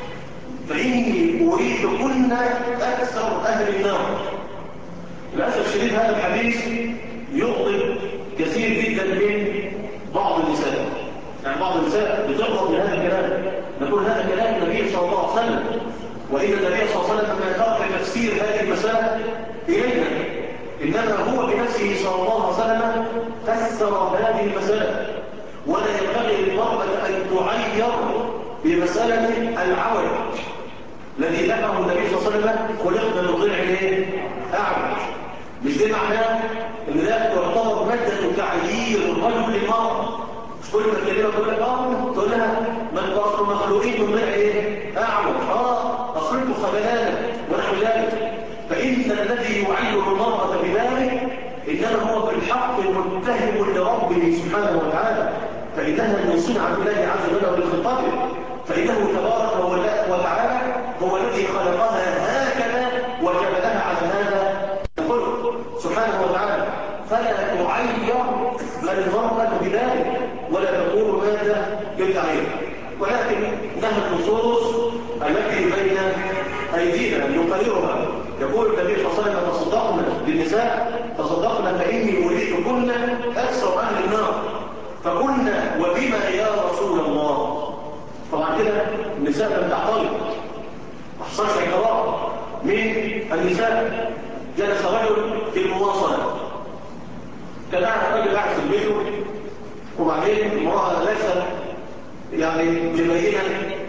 فإني أريدكن أكثر أهل النار. للأسف الشديد هذا الحديث يغضب كثير جدا من بعض النساء، يعني بعض النساء بتغضب من هذا الكلام، نقول هذا كلام النبي صلى الله عليه وسلم، وإن النبي صلى الله عليه وسلم لما ترك تفسير هذه المسألة إلينا، إنما هو بنفسه صلى الله عليه وسلم فسر هذه المسألة. ولا ينبغي للمرأة أن تعير بمسألة العوج الذي ذكره النبي صلى الله عليه وسلم: خلقنا من ضلع أعوج. مش ده معناه ان ده تعتبر ماده تعيير الرجل للمرأة. مش كل ما تكلمها تقول لها ما انتوا مخلوقين من ضلع أعوج، اصلكم خبلانه ونحو ذلك. فإن الذي يعير المرأة بذلك إنما هو بالحق متهم لربه سبحانه وتعالى، فإنها من صنع الله عز وجل وبخلقته، فإنه تبارك وتعالى هو الذي خلقها هكذا وجبلها على هذا الخلق سبحانه وتعالى. فلا تعير المرأة بذلك ولا تقول ماذا للتعيير، ولكن لها النصوص التي بين أيدينا نقررها. يقول النبي صلى الله عليه وسلم: تصدقنا للنساء تصدقنا فإني أريدكن أكثر أهل النار. فقلنا: وبما يا رسول الله؟ طبعا كده النساء لم تعترض، ما حصلش اعتراض من النساء. جلس رجل في المواصلة، كان الرجل قاعد في البيت، وبعدين المرأة ليست يعني مبينة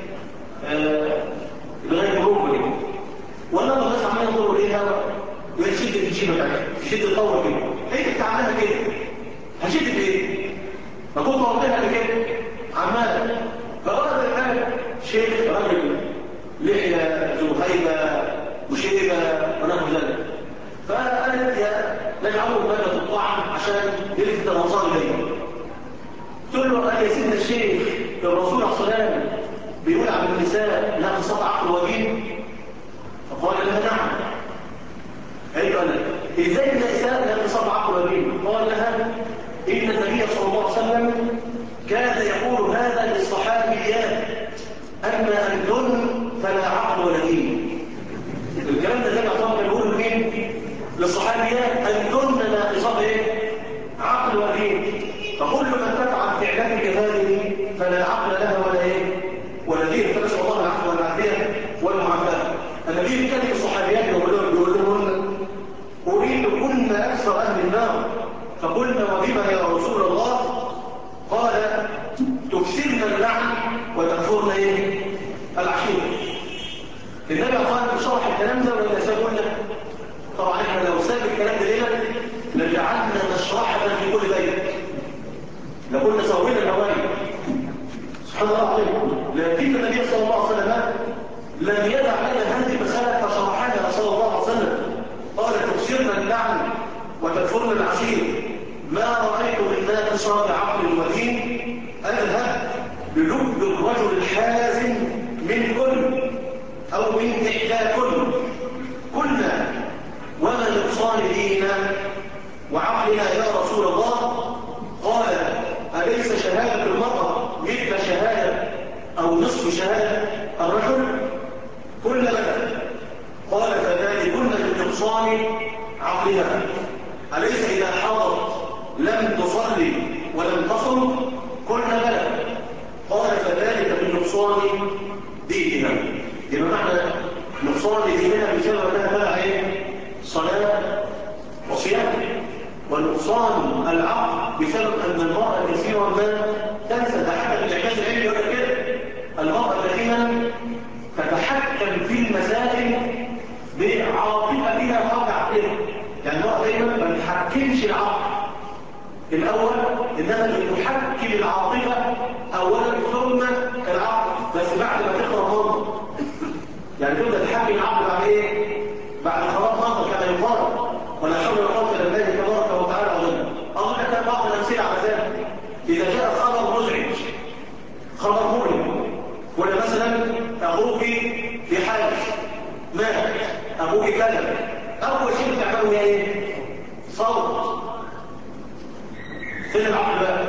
لغاية ركبه، وانا الناس عمالين يقولوا ليها ويشد الجيبه بتاعتها، تشد الطور كده، هي بتعملها كده، هشد بايه؟ ما كنت واخدها بكده عماله. فأراد الآن شيخ رجل لحية ذو هيبة وشيبة ونحو ذلك، فقالت: يا نجعله مادة الطعن عشان يلفت الأنظار إليه. قلت له: قال: يا سيدنا الشيخ، الرسول عليه الصلاة والسلام بيقول عن النساء لا تصطع عقل ودين؟ فقال لها: نعم. قالت له: أنا إزاي النساء لا تصطع عقل ودين؟ قال لها: إن النبي صلى الله عليه وسلم كان يقول هذا للصحابيات: أما أنتن فلا عقل ولا دين. الكلام ده كان كان يقوله لمين؟ للصحابيات: أنتن ناقصات عقل ودين، فكل من تفعل فعلتك هذه فلا عقل لها ولا دين. فنسأل الله العفو والعافية والمعافاة. النبي كان للصحابيات يقول لهن: أريدكن أكثر أهل النار. فقلنا: وبما يا رسول الله؟ قال: تكسرن اللعن وتكفرن العشير. النبي قال بشرح الكلام ده ولا سابقنا؟ طبعا احنا لو ساب الكلام ده لنا لجعلنا نشرحها في كل بيت، لكنا سوينا النوائي. سبحان الله العظيم. لكن النبي صلى الله عليه وسلم لم يدع لنا هذه المسألة فشرحها صلى الله عليه وسلم. قال: تكسرن اللعن وتكفرن العشير. ما رأيت من ناقص بعقل ودين أذهب بلب الرجل الحازم من كل أو من إحدى كل. قلنا: وما نقصان دينا؟ وعقلها يا رسول الله؟ قال أليس شهادة المرأة مثل شهادة أو نصف شهادة الرجل؟ كل بلد. قال فذلكن من نقصان عقلها. أليس إذا حاضت لم تصلي ولم تصم؟ كل بلد. قال فذلك من نقصان دينها. يبقى معنى نقصان دينها بسبب انها تبع ايه؟ صلاه وصيام. ونقصان العقل بسبب ان المراه كثيرا ما تنسى. ده حتى في الاعجاز العلمي يقول لك كده المراه دائما تتحكم في المسائل بعاطفتها قبل عقلها. يعني المراه دائما ما بتحكمش العقل الاول، انما بتحكم العاطفه اولا ثم العقل، بس بعد ما تقرا منطق. يعني تبدا تحكم العقل بعد ايه؟ بعد خلاص منطق كما يقال. ولا حول ولا قوه الا بالله تبارك وتعالى عظيم. اظن لك بعض الامثله على ذلك. اذا جاء خبر مزعج، خبر مؤلم، ولا مثلا اخوك في حادث مات، ابوك كذب، اول شيء تعمله ايه؟ صوت. فين العقل بقى؟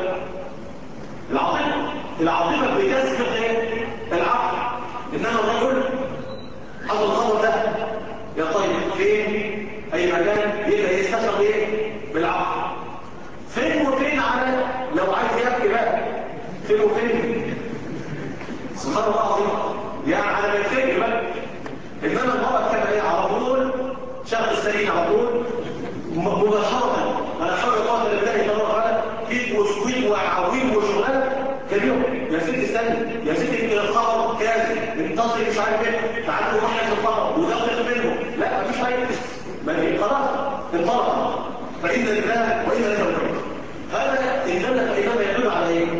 العاطفه بتسبق ايه؟ العقل. انما الرجل حصل الخبر ده يا طيب فين؟ اي مكان يبقى يستشعر ايه؟ بالعقل. فين وفين على لو عايز يبكي بقى فين وفين؟ سبحان الله العظيم. يعني على ما يفتكر بقى. انما المرأة كان ايه؟ على طول شغل السرير على طول مباشرة. ولا حول ولا قوة الا بالله تبارك وتعالى. كيف وسويت وعويل وشغلانه كبيره. يا ست استنى، يا ست الخبر كاذب، انتصر مش عارف ايه، تعالوا نروح نحل الخبر ودقق منه. لا مفيش فايده. ما خلاص انطلق. فإن لله وإنا إليه راجعون. هذا إن دل فإنما يدل على ايه؟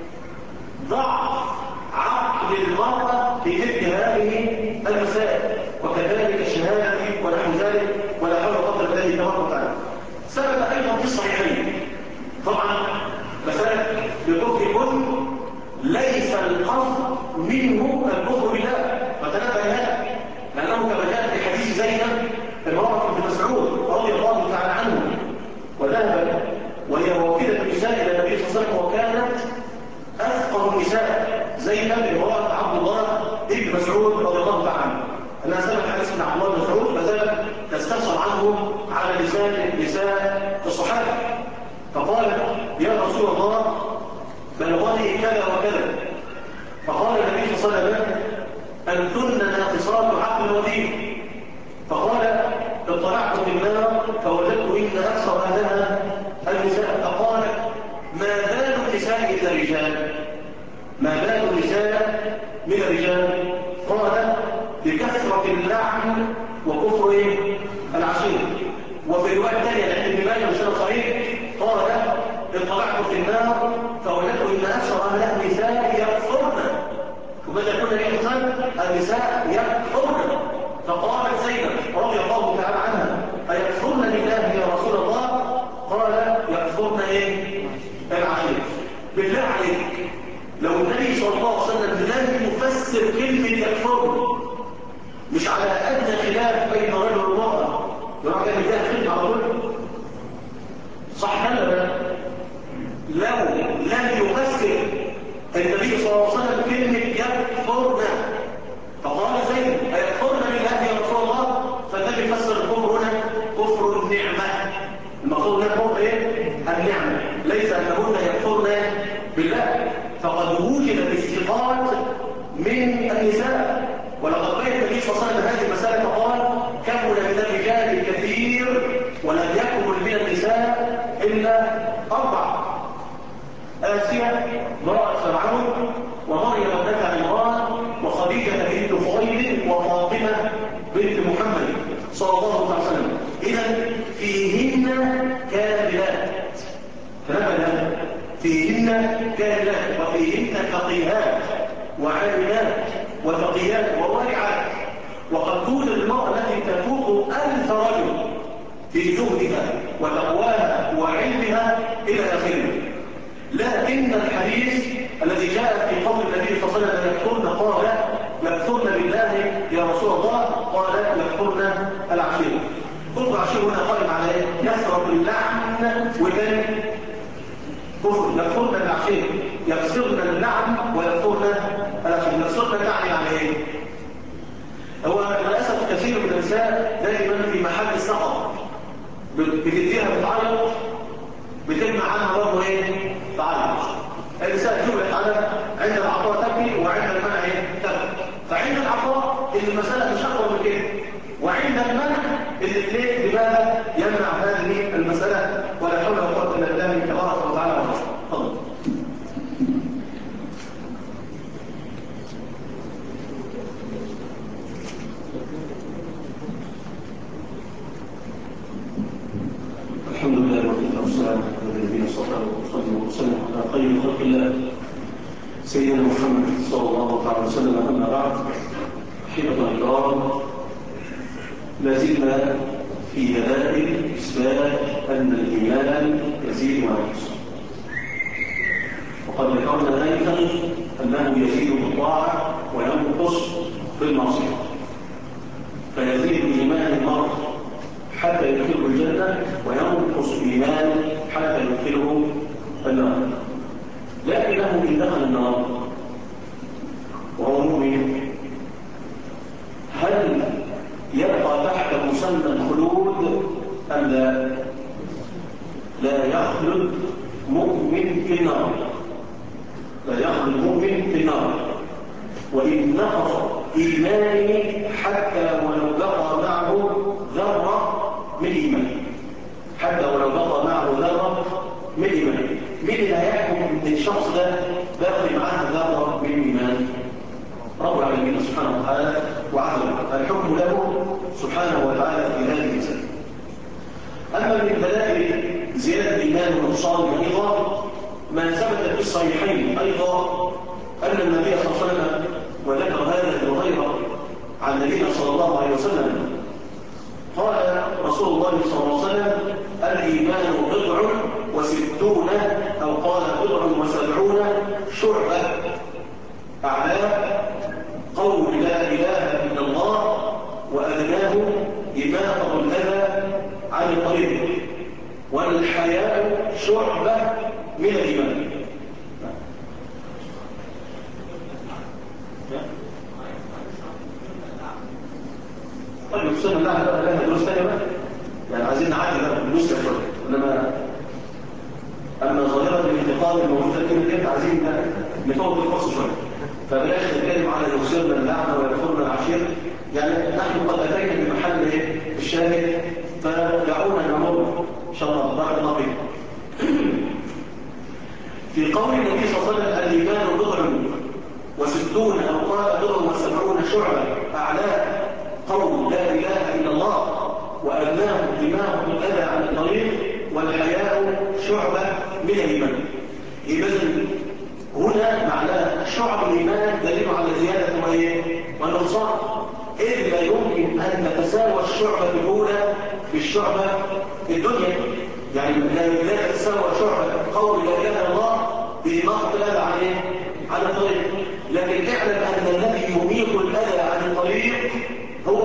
ضعف عقل المرأة في مثل هذه المسائل، وكذلك الشهادة ونحو ذلك. ولا حول ولا قوة الا بالله تبارك وتعالى. ثبت أيضا في الصحيحين طبعا مسألة بكفر ليس القصد منه الكفر بالله، فتنبه لهذا، لأنه كما جاء في حديث زينب امرأة بن مسعود رضي الله تعالى عنه، وذهبت وهي وافدة النساء إلى النبي صلى الله عليه وسلم، وكانت أثقل النساء زينب امرأة عبد الله بن مسعود رضي الله تعالى عنه. أنها سمعت حديث من عبد الله بن مسعود فزالت تستفسر عنه على لسان نساء الصحابة. فقالت يا رسول الله بلغني كذا وكذا. فقال النبي صلى الله عليه وسلم أنتن ناقصات عقل ودين. فقال اطلعت في النار فوجدت إن أكثر أهلها النساء. فقال ما بال النساء إلا الرجال؟ ما بال النساء من الرجال؟ قال بكثرة اللعن وكفر العشير. وفي رواية ثانية عند ابن ماجه وسند صحيح قال اطلعت في النار فوجدت ان اكثر اهلها النساء يكفرن. وماذا يكون الانسان؟ النساء يكفرن. فقالت زينب رضي الله تعالى عنها ايكفرن بالله يا رسول الله؟ قال يكفرن ايه؟ العشير. بالله عليك لو النبي صلى الله عليه وسلم لم يفسر كلمه يكفرن مش على ادنى خلاف بين رجل وامراه يراجع بها الخلف على طول صح ولا لا؟ لو لم يفسر النبي صلى الله عليه وسلم كلمه يكفرن فقال زيد ايكفرن بالله يا رسول الله؟ فالنبي فسر الكفر هنا كفر النعمه. المقصود هنا كفر ايه؟ النعمه، ليس انهن يكفرن بالله. فقد وجد الاستيقاظ من النساء، ولقد بين النبي صلى الله عليه وسلم هذه المساله فقال كمل من الرجال الكثير ولم يكمل من النساء الا 4: آسيا امرأة فرعون، ومريم ابنة عمران، وخديجة بنت خويلد، وفاطمة بنت محمد صلى الله عليه وسلم. إذا فيهن كاملات. فنبدا فيهن كاملات وفيهن فقيهات وعالمات وفقيهات وورعات. وقد توجد المرأة التي تفوق 1000 رجل في جهدها وتقواها وعلمها إلى آخره. لكن الحديث الذي جاء في قول النبي صلى الله عليه وسلم يكفرن قال يكفرن بالله يا رسول الله؟ قال يكفرن العشيرة. كفر عشان هنا قائم على ايه؟ كثرة اللعن وتاني كفر يكفرنا العشير، يكسرنا اللعن ويكفرنا العشير. يكسرنا اللعن يعني ايه؟ هو للاسف كثير من النساء دائما في محل السقط بتديها بتعيط، بتمنع عنها برضه ايه؟ تعيط. النساء جملت على عند العطاء تبكي وعند المنع تبكي. فعند العطاء المسألة مش أكبر من كده، وعند المنع الاثنين لماذا يمنع هذه المسألة؟ ولا حول ولا قوة إلا بالله تبارك وتعالى. تفضل. الحمد لله والصلاة على نبينا صلى وسلم على خير خلق الله سيدنا محمد صلى الله عليه وسلم. أما بعد، أحبة الكرام، لازلنا في دلائل إثبات أن الإيمان يزيد وينقص. وقد ذكرنا أيضا أنه يزيد بالطاعة وينقص بالمعصية. فيزيد إيمان المرء حتى يدخله الجنة، وينقص إيمان حتى يدخله النار. لكنه إن دخل النار وهو مؤمن، هل يبقى تحت مسمى الخلود أم لا؟ لا يخلد مؤمن في النار، لا يخلد مؤمن في النار. وإن نقص إيمانه حتى ولو بقى معه ذرة من إيمان، حتى ولو بقى معه ذرة من إيمان، مين اللي هيحكم ان الشخص ده باقي معاه ذرة من إيمان؟ رب العالمين سبحانه وتعالى وعز وجل. الحكم له سبحانه وتعالى في هذه المسألة. أما من دلائل زيادة الإيمان ونقصانه أيضا ما ثبت في الصحيحين أيضا أن النبي صلى الله عليه وسلم، وذكر هذا ابن هريرة عن نبينا صلى الله عليه وسلم، قال رسول الله صلى الله عليه وسلم: الإيمان بضع وستون، أو قال بضع وسبعون شعبة، أعلاه قول لا إله إلا الله، وأدناه إماطة الأذى عن الطريق، والحياء شعبة من الإيمان. طيب السنة لها دروس ثانية بقى، يعني عايزين نعدي بقى الدروس شوية، أما ظاهرة الانتقال الموجودة كده كده عايزين نفوت الفرصة شوية. فبلاش نتكلم على يكسرنا اللعنة ويكفرنا العشير، يعني نحن قد أتينا في محل الشاهد، فدعونا نمر إن شاء الله. بارك الله فيكم. في قول النبي صلى الله عليه وسلم: الإيمان بضع وستون، أو قال بضع وسبعون شعبة، أعلاه قول لا إله إلا الله، وأدناه دماغ الأذى عن الطريق، والحياء شعبة من الإيمان. إذن هنا معناه شعب الإيمان دليل على زيادة والنقصان، إذ لا يمكن أن تتساوى الشعبة الأولى بالشعبة الدنيا. يعني لا تتساوى شعبة قول لا إله إلا الله بإماطة الأذى عن الطريق. لكن اعلم أن الذي يميط الأذى عن الطريق هو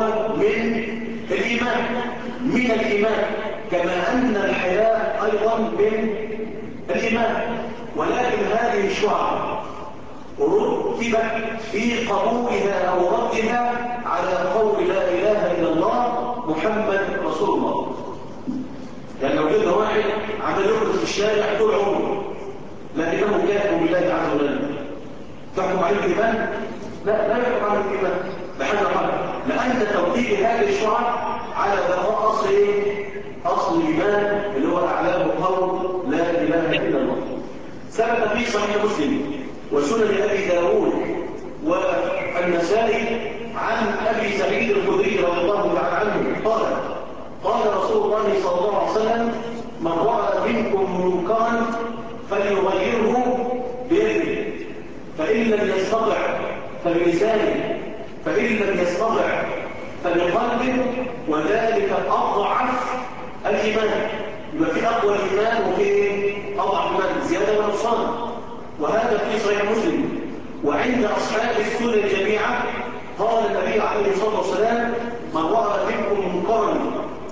من الإيمان، كما أن الحياة أيضا من الإيمان. ولكن هذه الشعب رتبت في قبولها أو ردها على قول لا إله إلا الله محمد رسول الله. يعني لو جبنا واحد عمل يخرج في الشارع طول عمره لكنه كافر بالله عز وجل، تحكم عليه الإيمان؟ لا يحكم عليه الإيمان بحاجة حاجة، لأن توحيد هذه الشعب على بقاء أصل الإيمان اللي هو أعلام قول لا إله إلا الله. ثبت في صحيح مسلم وسنن أبي داود والنسائي عن أبي سعيد الخدري رضي الله تعالى عنه قال رسول الله صلى الله عليه وسلم: من رأى منكم منكرا فليغيره بيده، فإن لم يستطع فبلسانه، فإن لم يستطع فبقلبه، وذلك أضعف الإيمان. يبقى في أقوى الإيمان وفي أضعف الإيمان، زيادة ونقصان. وهذا في صحيح مسلم. وعند أصحاب السنة جميعا قال النبي عليه الصلاة والسلام: من رأى منكم منكرا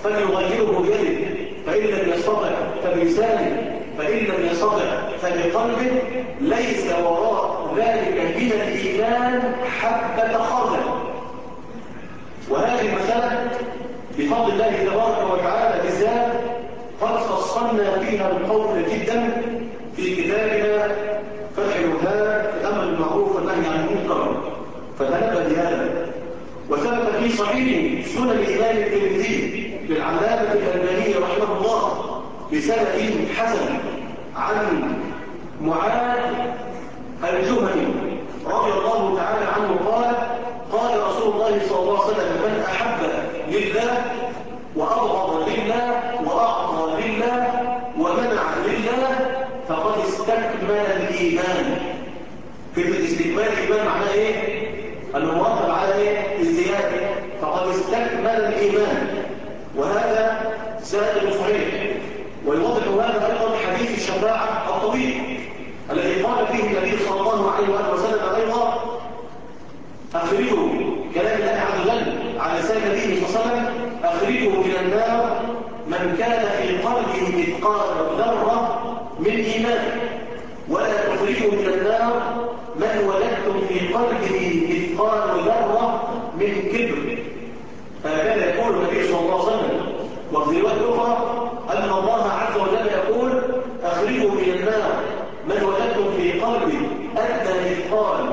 فليغيره بيده، فإن لم يستطع فبلسانه، فإن لم يستطع فبقلبه، ليس وراء ذلك من الإيمان حبة خردل. وهذه المسألة بفضل الله تبارك وتعالى بالذات قد فصلنا فيها القول جدا في كتابنا فتح الوهاب في الأمر بالمعروف والنهي عن المنكر، فتنبه لهذا. وثبت في صحيح سنن الإمام الترمذي للعلامة الألباني رحمه الله بسند حسن عن معاذ الجهني رضي الله تعالى عنه قال: قال رسول الله صلى الله عليه وسلم: من أحب لله وأبغض لله وأعطى لله ومنع لله فقد استكمل الإيمان. في الاستكمال الإيمان معناه إيه؟ المرتب على إيه؟ الزيادة. فقد استكمل الإيمان، وهذا سائل صحيح. ويوضح هذا أيضا حديث الشفاعة الطويل الذي قال فيه النبي صلى الله عليه وسلم أيضا: أخرجوا كلام الله عز وجل على لسان النبي صلى الله عليه وسلم: أخرجوا من النار من كان في قلبه مثقال ذرة من إيمان، ولا تخرجوا من النار من وجدتم في قلبه مثقال ذرة من كبر. هكذا يقول النبي صلى الله عليه وسلم. وفي رواية أخرى أن الله عز وجل يقول: أخرجوا من النار من وجدتم في قلبه أدنى مثقال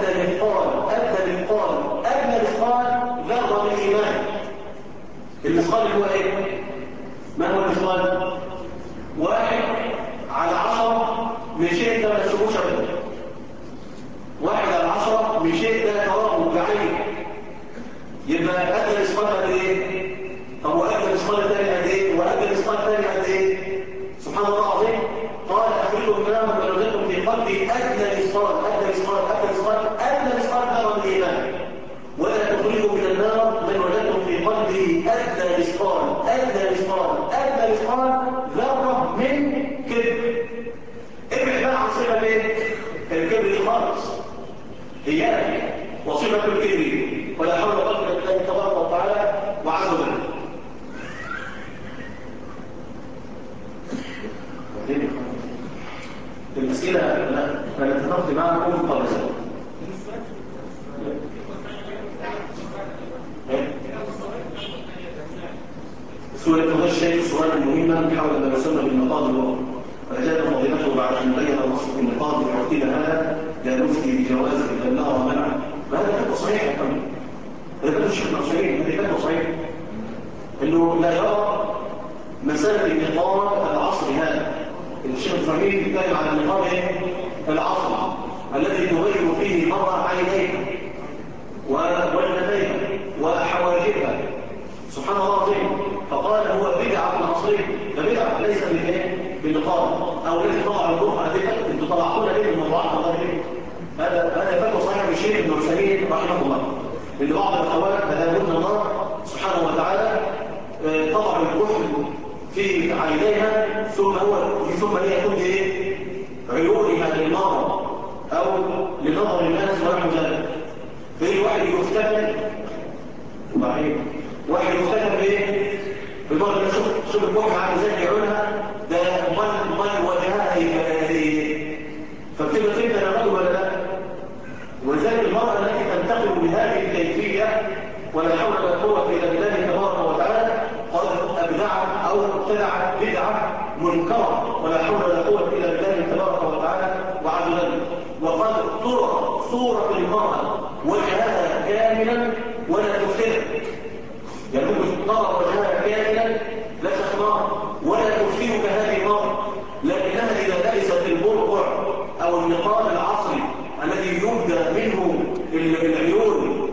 ذرة من إيمان. المثقال هو إيه؟ ما هو المثقال؟ 1 على 10 من شيء لا يحسبوش أبدا. 1 على 10 من شيء لا تراه بعينك. يبقى أدنى مثقال قد إيه؟ طب وأدنى مثقال ثاني قد إيه؟ وأدنى مثقال ثاني قد إيه؟ سبحان الله العظيم. قال: أخرجوا النار من وجدتم في قلبه أدنى مثقال ذرة من إيمان، ولا تخرجوا من النار من وجدتم في قلبه أدنى مثقال ذرة من كبر. ابعد بقى عن صفة ايه؟ الكبر خالص، هي وصفة الكبر، ولا حول ولا قوة إلا بالله تبارك وتعالى وعز وجل. الأسئلة أنا اتفقت معكم قبل ذلك. سورة الغش سؤال مهما حول ما يسمى بالنقاض الواقع، فأجاب فضيلته بعد أن بين النص في النقاض وقيل هذا لا نفتي بجواز إلا ومنع. فهذا فتوى صحيح يا فندم، هذا فتوى الشيخ النصيري، هذه فتوى صحيح إنه لا يرى مسألة النقاض العصر هذا. الشيخ النصيري يتكلم عن النقاض العصر الذي تغير فيه المرأة عينيها وجنتيها وحواجبها، سبحان الله العظيم. فقال: هو بدعة عصرية. ده بدعة ليس بالنقاض او الذي طلع الروح. انتوا طلعتونا ليه الموضوعات الله ليه؟ هذا فتوى صحيح الشيخ ابن عثيمين رحمه الله، ان بعض الاخوات هداهن الله سبحانه وتعالى طلعوا الكحل في عينيها، ثم هي يكون ايه؟ عيونها للنار او لنظر الناس ونحو ذلك. في واحد يفتكر، وبعدين واحد يفتكر بايه؟ بالمرة اللي شوف الكحل عامل زي عيونها، ده مال وجهها فبتبقى تبدا الرجل ولا لا؟ ولذلك المرأة التي تنتقل بهذه الكيفية ولا حول ولا قوة إلا بالله تبارك وتعالى قد أبدعت أو ابتدعت بدعة منكرة ولا حول ولا قوة إلا بالله تبارك وتعالى وعز وجل. وقد ترى صورة المرأة وجهها كاملا ولا تفتر، يعني ممكن ترى وجهها كاملا لا تخمار ولا تفترك هذه المرأة، لكنها إذا لبست البرقع أو النقاب العصري الذي يبدى منه العيون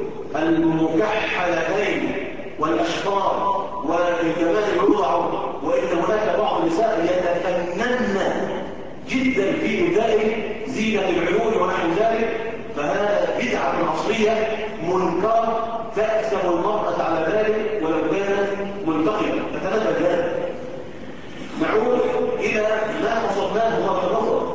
المكحلتين والأشفار والجمال الوضع، وإن هناك بعض النساء يتفنن جدا في إبداء زينة العيون ونحو ذلك، فهذا بدعة عصرية منكرة تأثم المرأة على ذلك ولو كانت منتقبة. تتنبه ذلك. نعود إلى ما وصلناه مرة أخرى.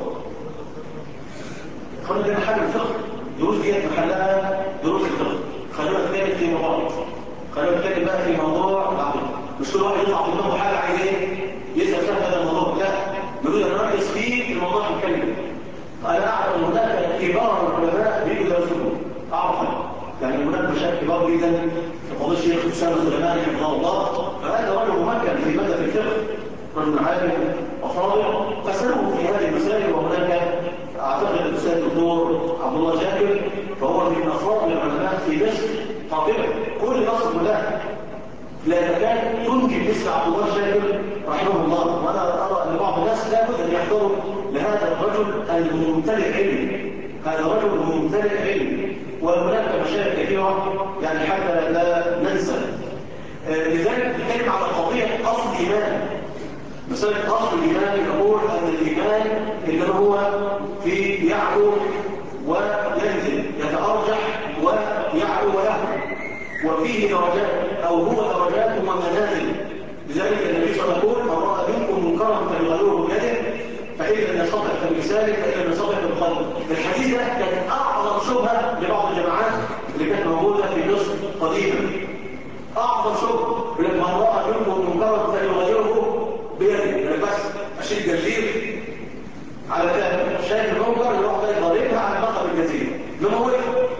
خلونا نحل الفقه، دروس ديت محلها دروس الفقه. خلونا نتكلم في موضوع، خلونا نتكلم بقى في موضوع العقيدة. مش كل واحد يطلع في دماغه حاجه عايز ايه يسال فيها هذا الموضوع، لا، يريد ان نركز فيه الموضوع الكلمه. انا اعلم هناك كبار العلماء بيجوا يدرسون، اعرف يعني هناك مشايخ كبار جدا يقول الشيخ اسامه سليمان حفظه الله، فهذا رجل ممكن في ماده الفقه، رجل عالم وفاضل، فسالوه في هذه المسائل. وهناك اعتقد الاستاذ الدكتور عبد الله شاكر فهو من افاضل العلماء في مصر قاطبه، كل مصر كلها لا تكاد تنجب مثل عبد الله شاكر رحمه الله. وانا ارى ان بعض الناس لابد ان يحضروا لهذا الرجل الممتلئ علم، هذا رجل ممتلئ علم، وهناك مشاكل كثيره يعني حتى لا ننسى. لذلك نتكلم على قضيه اصل الايمان. مسألة أصل الإيمان يقول أن الإيمان إنما هو في يعلو وينزل، يتأرجح ويعلو ويهبط، وفيه درجات أو هو درجات ومنازل. لذلك النبي صلى الله عليه وسلم يقول: من رأى منكم منكرا فليغيره بيده، فإذا لم يستطع فبلسانه، فإذا لم يستطع فبقلبه. الحديث ده كان أعظم شبهة لبعض الجماعات اللي كانت موجودة في مصر قديما. أعظم شبهة من رأى منكم منكرا فليغيره بيده، بس اشيل جزير على ده شايف المنكر يروح ده يضربها على مقام الجزير، انما هو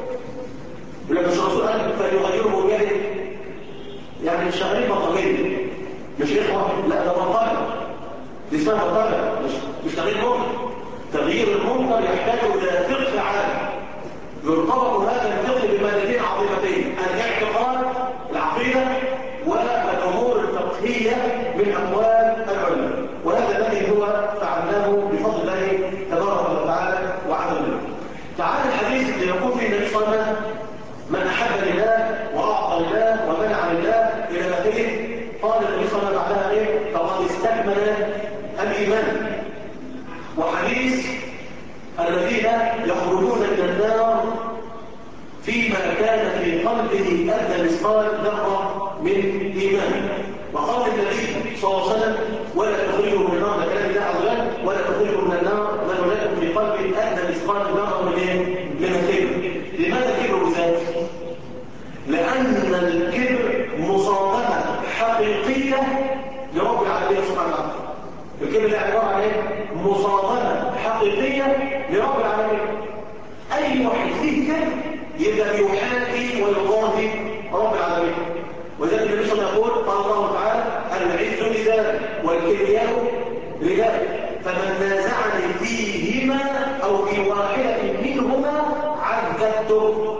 ولما الرسول قال فليغيره بيده يعني شغالين بطلين مش اخوه، لا ده بطل، دي اسمها بطل، مش تغيير منكر. تغيير المنكر يحتاج الى فقه عام، يرتبط هذا الفقه بمادتين عظيمتين: الاعتقاد العقيده والامور الفقهيه من ابواب العلم. وهذا الذي هو فعلناه بفضل الله تبارك وتعالى وعز وجل. تعالى الحديث اللي يقول فيه النبي صلى الله عليه وسلم: من احب لله واعطى لله ومنع لله الى اخره. قال النبي صلى الله عليه وسلم بعدها ايه؟ فقد استكمل الايمان. وحديث الذين يخرجون من النار فيما كان في قلبه أدنى مثقال ذرة من إيمان. وقال النبي صلى الله عليه وسلم: ولا تخرجوا من النار، ده كلام الله عز وجل، ولا تخرجوا من النار من ولكم في قلبه أدنى مثقال ذرة من الكبر. لماذا الكبر بالذات؟ لأن الكبر مصادمة حقيقية لرب العالمين سبحانه وتعالى. الكبر ده عبارة عن ايه؟ مصادمة حقيقية لرب العالمين. أي واحد فيه كبر يبقى يحاكي ويضاهي رب العالمين. وذلك النبي صلى الله عليه وسلم يقول: قال الله تعالى: العز لله والكبرياء لله، فمن نازعني فيهما أو في واحدة منهما عذبته.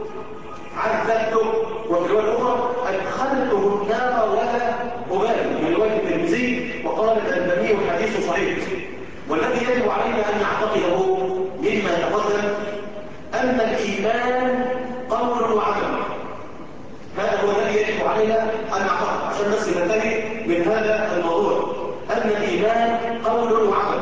وفي الرواية الأخرى: أدخلته النار ولا أبالي، في رواية الترمذي. وقال الألباني: الحديث صحيح. والذي يجب علينا أن نعتقده مما تقدم أن الإيمان قول وعمل. هذا هو الذي يجب علينا أن نعتقد عشان بس ننتهي من هذا الموضوع، أن الإيمان قول وعمل.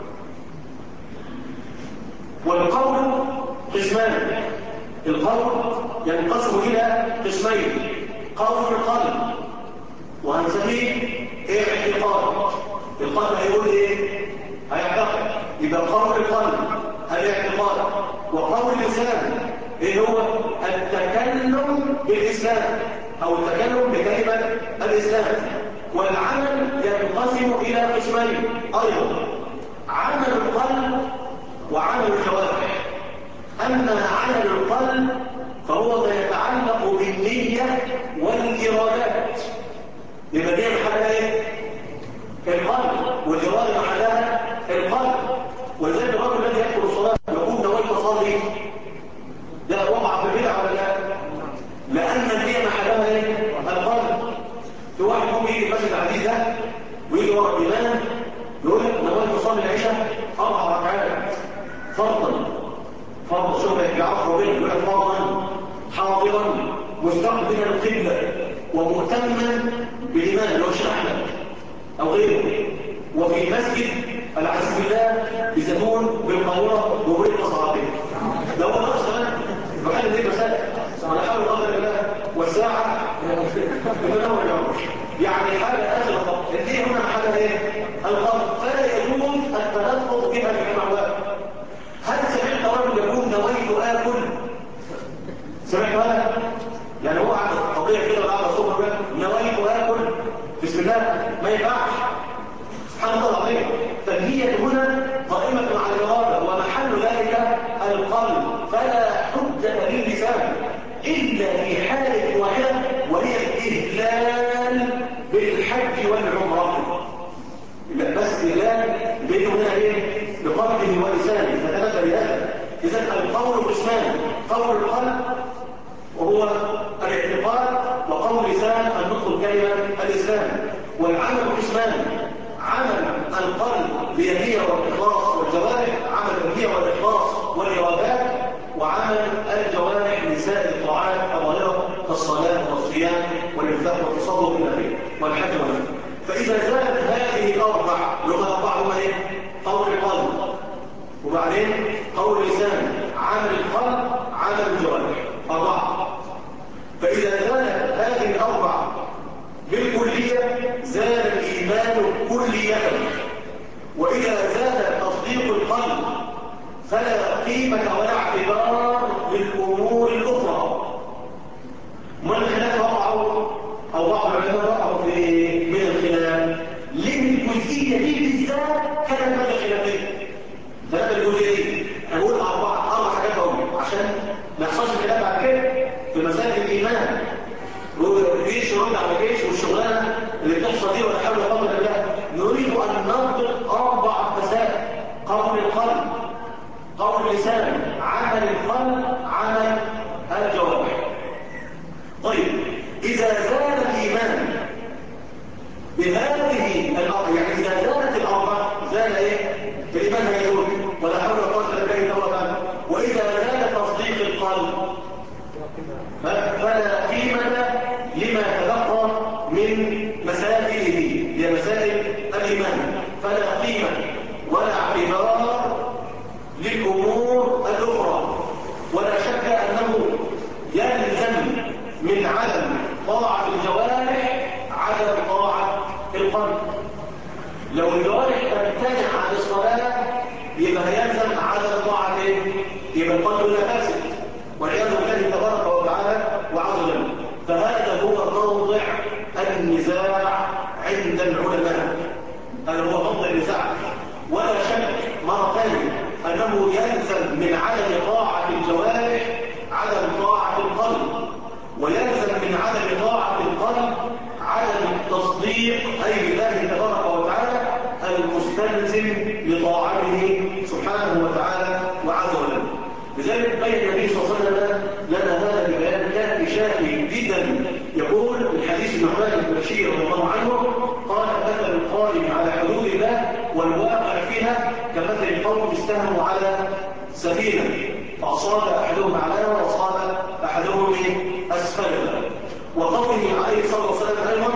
والقول قسمان. القول ينقسم إلى قسمين: قول القلب وهنسميه اعتقاد. القلب هيقول ايه؟ هيعتقد، يبقى قول القلب الاعتقاد. وقول اللسان ايه هو؟ التكلم بالاسلام او التكلم بكلمه الاسلام. والعمل ينقسم الى قسمين ايضا: عمل القلب وعمل الجوارح. اما عمل القلب فهو ما يتعلق بالنيه والارادات، يبقى دي محلها ايه؟ القلب، والاراده محلها القلب. ولذلك الرجل الذي يدخل الصلاه يقول: نويت اصلي، ده وقع في البدع ولا لا؟ لان النيه محلها ايه؟ القلب. في واحد ممكن يجي المسجد الحديث ده ويجي ورا الامام يقول لك: نويت اصلي العشاء 4 ركعات فرضا. فرض شوف يعرفوا بيه، يقول لك: فرضا حاضرا مستقبلا القبله ومهتما بالإيمان لو شرح لك أو غيره. وفي المسجد العزيز بالله يسمون بالقاهرة وبريد مصاراتين. لو هو نقص كمان فكان دي مسائل ولا حول ولا قوة إلا بالله والساعة بمنور العمر، يعني حاجة آخر الخط. الدين هنا حاجة ايه؟ الخط. فلا يجوز التلفظ بها بالمعوات. هل سمعت رجل يقول: نويت آكل؟ سمعت هذا؟ يعني هو قضية كده ولا على صبر نويت آكل بسم الله قلبه ولسانه فتنبه لهذا. إذن القول قسمان: قول القلب وهو الاعتقاد، وقول لسان النطق الكلمة الإسلام. والعمل قسمان: عمل القلب بالنية والإخلاص والجوارح، عمل النية والإخلاص والإرادات، وعمل الجوارح لسائر الطاعات الظاهرة كالصلاة والصيام والإنفاق والتصدق إلى آخره والحج والعمرة. فإذا زالت هذه الأربع، لغة أربعهما إيه؟ قول القلب، وبعدين قول اللسان، عمل القلب، عمل الجوارح، أربعة. فإذا زالت هذه الأربع بالكلية زال الإيمان كلية. وإذا زال تصديق القلب فلا قيمة ولا اعتبار للأمور الأخرى. من الخلاف وقعوا أو بعض العلماء وقعوا من الخلاف ليه الجزئية دي بالذات كانت مدى خلافية؟ ثلاثة الجزئية هنقول أربع حاجات أهم عشان ما يحصلش خلاف بعد كده في مسائل الإيمان. وفي شروط على جيش والشغلانة اللي بتحصل دي ولا حول ولا قوة إلا بالله. نريد أن نضبط أربع مسائل: قول القلب، قول اللسان، عمل القلب، عمل الجوارح. طيب إذا زال الإيمان بهذه الأربع، يعني إذا زالت الأربع زال إيه؟ الإيمان هيزول ولا حول ولا قوة إلا بالله توبة. وإذا زال تصديق القلب فلا قيمة لما تبقى من مسائله، هي مسائل الإيمان، فلا قيمة ولا اعتبار للأمور الأخرى. ولا شك أنه يلزم من عدم طاعة الجوارح عدم طاعة القلب. لو الجوارح تمتنع عن الصلاة يبقى يلزم عدم طاعة ايه؟ يبقى القلب لا فاسد والعياذ بالله تبارك وتعالى وعز وجل. فهذا هو موضع النزاع عند العلماء، هذا هو موضع النزاع. ولا شك مرة ثانية أنه يلزم من عدم طاعة الجوارح عدم طاعة القلب، ويلزم من عدم طاعة القلب عدم التصديق أي بالله تبارك وتعالى المستلزم لطاعته سبحانه وتعالى وعز وجل. لذلك بين النبي صلى الله عليه وسلم لنا هذا البيان كان شافي جدا. يقول الحديث النعمان بن بشير رضي الله عنه قال: مثل القائم على حدود الله والواقع فيها كمثل قوم استهموا على سفينة فأصاب أحدهم أعلاها وأصاب أحدهم أسفلها. وقوله عليه الصلاة والسلام أيضا: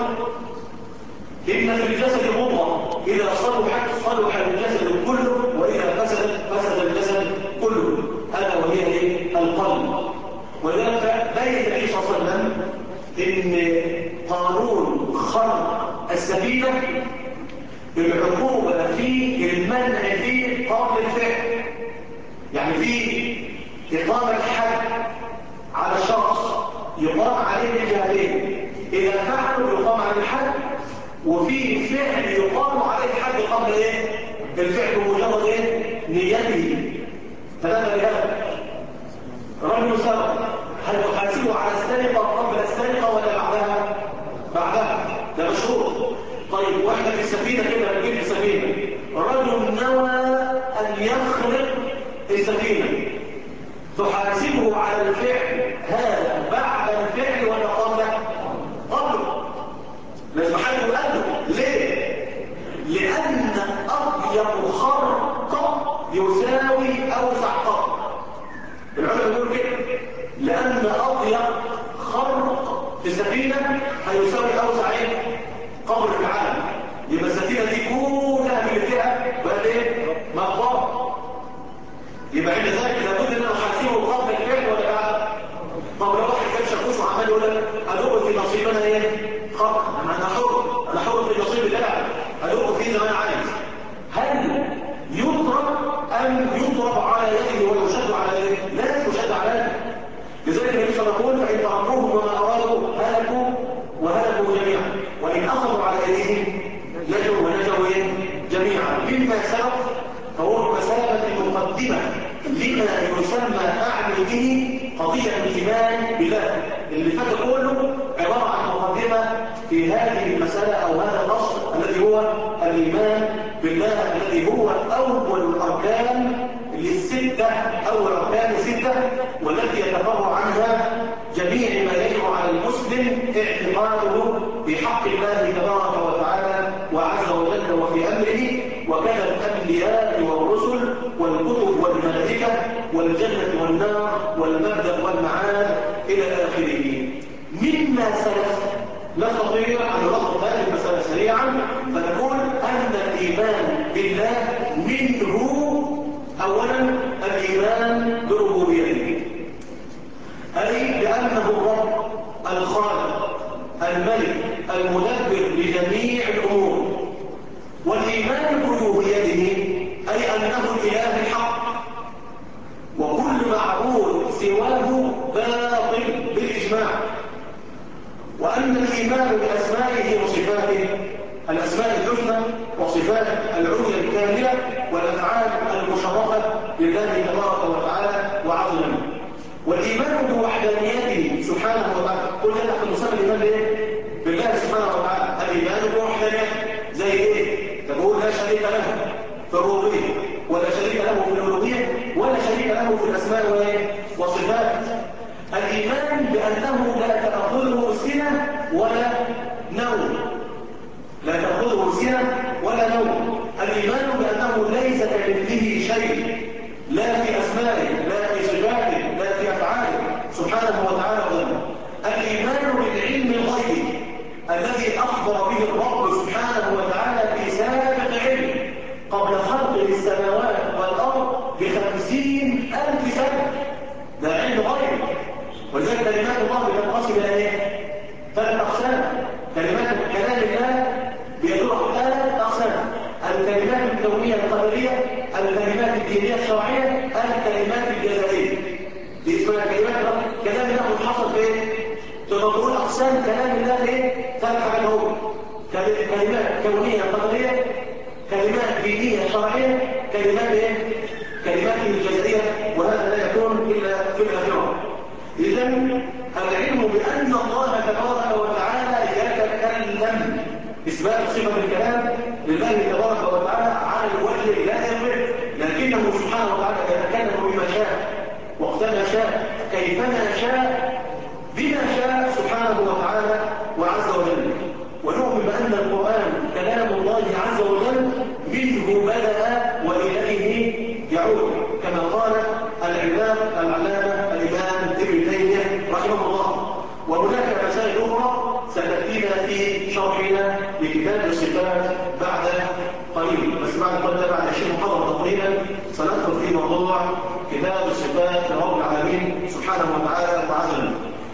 إن في الجسد مضغة إذا صلحت صلح الجسد كله وإذا فسدت فسد الجسد كله، هذا وهي القلب. ولذلك بين النبي صلى الله عليه وسلم إن قانون خلق السفينة العقوبة فيه المنع فيه قبل الفعل. يعني فيه إقامة حد على شخص يقام عليه بجهتين، إذا فعلوا يقام عليه الحد، وفي فعل يقام عليه الحد قبل الفعل بمجرد نيته. ثلاثة رجال رجل سرق، هل تحاسبه على السرقة قبل السرقة ولا بعدها؟ بعدها، ده مشروع. طيب واحدة في السفينة كده بتجيب السفينة، رجل نوى أن يخرق السفينة، تحاسبه على الفعل هذا بعد الفعل ولا قبله؟ قبله. لازم حد يقدم. ليه؟ لأن أضيق خرق يساوي أوسع خرق. العلماء يقولوا كده، لأن أضيق خرق في السفينة هيساوي أوسع قبر في العالم. يبقى السفينة دي كلها من فيها بقى مقبرة. يبقى عند ذلك لابد ان انا احاسبه قبل الفعل ولا بعد؟ طب لو واحد كان شاكوش وعمال يقول لك ادق في نصيب انا خطأ، انا حر في نصيب الله، ادق فيه زي ما انا عايز. هل يضرب ام يضرب على يده ويشد على يده؟ لا يشد على يده. لذلك النبي صلى الله عليه وسلم: فان تركوهم وما ارادوا هلكوا وهلكوا جميعا، وان اخذوا على ايديهم نجوا ونجوا جميعا. مما سبق فهو مسابة مقدمة لما يسمى أعني به قضية الإيمان بالله. اللي فات كله عبارة عن مقدمة في هذه المسألة أو هذا النص الذي هو الإيمان بالله، الذي هو أول الأركان في حق الله تبارك وتعالى وعز وجل وفي أمره، وكذا الأنبياء والرسل والكتب والملائكة والجنة والنار والمبدأ والمعاد إلى آخره. مما سلف نستطيع أن نلخص هذه المسألة سريعا فنقول أن الإيمان بالله منه أولا الإيمان بربوبيته، أي بأنه الرب الخالق الملك المدبر لجميع الأمور، والإيمان بربوبيته أي أنه الإله الحق وكل معبود سواه باطل بالإجماع، وأن الإيمان بأسمائه وصفاته، الأسماء الحسنى وصفات العليا الكاملة والأفعال المشرفة لله تبارك وتعالى وعز وجل، والإيمان بوحدانيته سبحانه وتعالى. كل هذا تحت مسمى الإيمان بالله سبحانه وتعالى. الإيمان بوحدانيته زي إيه؟ تقول لا شريك له في الربوبية ولا شريك له في الألوهية ولا شريك له في الأسماء والصفات. الإيمان بأنه لا تأخذه سنة ولا نوم، لا تأخذه سنة ولا نوم. الإيمان بأنه ليس كمثله شيء، لا في أسمائه لا في صفاته لا في أفعاله سبحانه وتعالى وجل. الإيمان بالعلم الغيبي الذي أخبر به الرب سبحانه وتعالى في سابق علم قبل خلق السماوات والأرض ب50,000 سنة. ده علم غيبي، ولذلك كلمات الله بتنقسم إلى إيه؟ 3 أقسام. كلمات كلام الله بيدور على 3 أقسام: الكلمات الكونية القدرية، الكلمات الدينية الشرعية، الكلمات الجزائية. دي اسمها كلام الله منحصر في إيه؟ تقول أقسام كلام الله إيه؟ 3 حاجات هو: كلمات كونية قدرية، كلمات دينية شرعية، كلمات إيه؟ كلمات الجزائية، وهذا لا يكون إلا في الآخرة. إذن العلم بأن الله تبارك وتعالى يتكلم، إثبات صفة الكلام لله تبارك وتعالى على الوجه اللائق، لكنه سبحانه وتعالى يتكلم بما شاء وقتما شاء كيفما شاء بما شاء سبحانه وتعالى وعز وجل. ونؤمن بأن القرآن كلام الله عز وجل منه بدأ وإليه يعود، كما قال العلامة الإمام ابن تيمية رحمه الله. وهناك مسائل أخرى ستأتينا في شرحنا لكتاب الصفات بعد قليل، بس بعد 20 محاضرة تقريبا سندخل في موضوع كتاب الصفات لرب العالمين سبحانه وتعالى وعز وجل.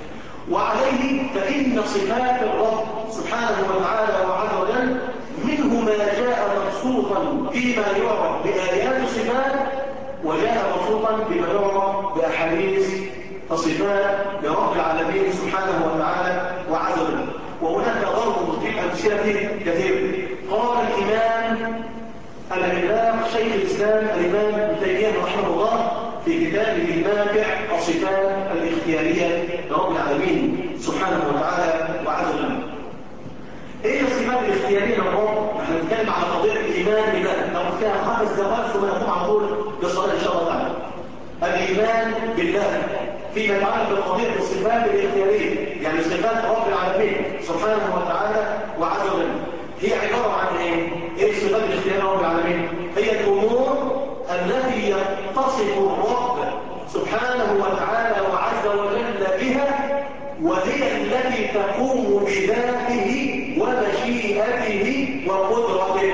وعليه فإن صفات الرب سبحانه وتعالى وعز وجل منه ما جاء مبسوطا فيما يعرف بآيات الصفات، وجاء مبسوطا بما يعرف بأحاديث الصفات لرب العالمين سبحانه وتعالى وعز وجل. وهناك ضرب في الأمثلة كثير. قال الإمام العلامة شيخ الإسلام الإمام ابن تيمية رحمه الله في كتابه النافع الصفات الاختيارية لرب العالمين سبحانه وتعالى وعز وجل. ايه الصفات الاختيارية للرب؟ احنا بنتكلم على قضية الإيمان بالله، ناخد فيها 5 دقائق ثم نقوم على طول بالصلاة إن شاء الله تعالى. الإيمان بالله فيما يتعلق بقضية الصفات الاختيارية، يعني صفات رب العالمين سبحانه وتعالى وعز وجل، هي عبارة عن ايه؟ ايه الصفات الاختيارية لرب العالمين؟ هي الأمور التي يتصف الرب سبحانه وتعالى وعز وجل بها، وهي التي تقوم بذاته ومشيئته وقدرته.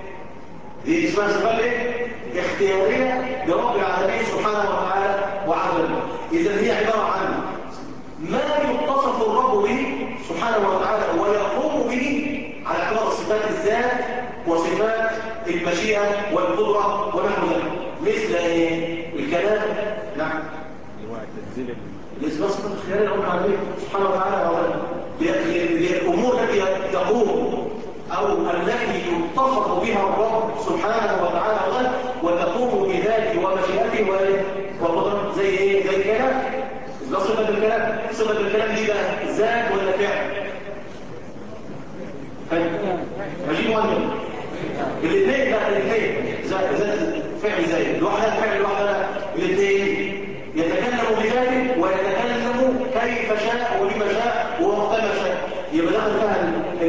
دي اسمها صفات اختيارية لرب العالمين سبحانه وتعالى وعز وجل. إذا هي عبارة عن ما يتصف الرب به سبحانه وتعالى ويقوم به على اعتبار صفات الذات وصفات المشيئة والقدرة ونحو ذلك، مثل الكلام. نعم، الإثبات صفات اختيارية لرب العالمين سبحانه وتعالى هي الأمور التي تقوم أو التي يتصف بها الرب سبحانه وتعالى وتقوم بذاته ومشيئته وقدرته. زي ايه؟ زي الكلام. ده صفة الكلام. صفة الكلام دي بقى ذات ولا فعل؟ ماشي مهم. الاثنين بقى الاثنين ذات فعل زي لوحدها فعل لوحدها. الاثنين يتكلم بذاته ويتكلم كيف شاء ولما شاء ووقتما شاء. يبقى دخل فيها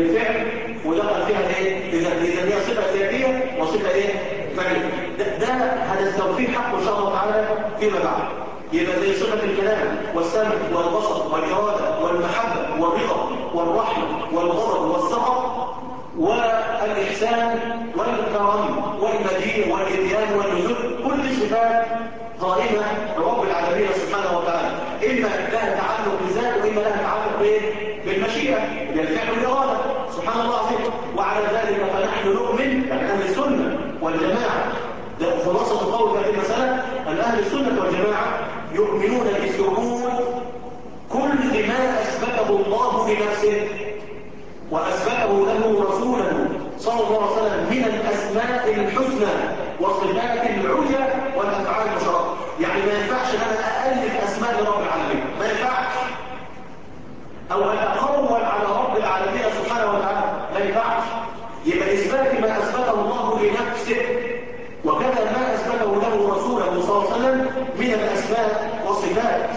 نستوفيه حقه إن شاء الله تعالى فيما بعد. يبقى زي صفة الكلام والسمع والبصر والإرادة والمحبة والرضا والرحمة والغضب والسخط والإحسان والكرم والمجيء والإتيان والنزول، كل صفات قائمة برب العالمين سبحانه وتعالى، إما لها تعلق بالذات وإما لها تعلق بالمشيئة، بالفعل والإرادة سبحان الله العظيم. وعلى ذلك فنحن نؤمن، يعني أهل السنة والجماعة، ده خلاصة القول في هذه المسألة، أن أهل السنة والجماعة يؤمنون بثبوت كل ما أثبته الله لنفسه وأثبته له رسوله صلى الله عليه وسلم من الأسماء الحسنى والصفات العليا والأفعال المشرفة. يعني ما ينفعش أن أنا أألف أسماء لرب العالمين، ما ينفعش، أو أن أقول على رب العالمين سبحانه وتعالى، ما ينفعش. يبقى إثبات ما أثبته الله لنفسه وكذا ما أثبته له رسوله صلى الله عليه وسلم من الأسماء والصفات.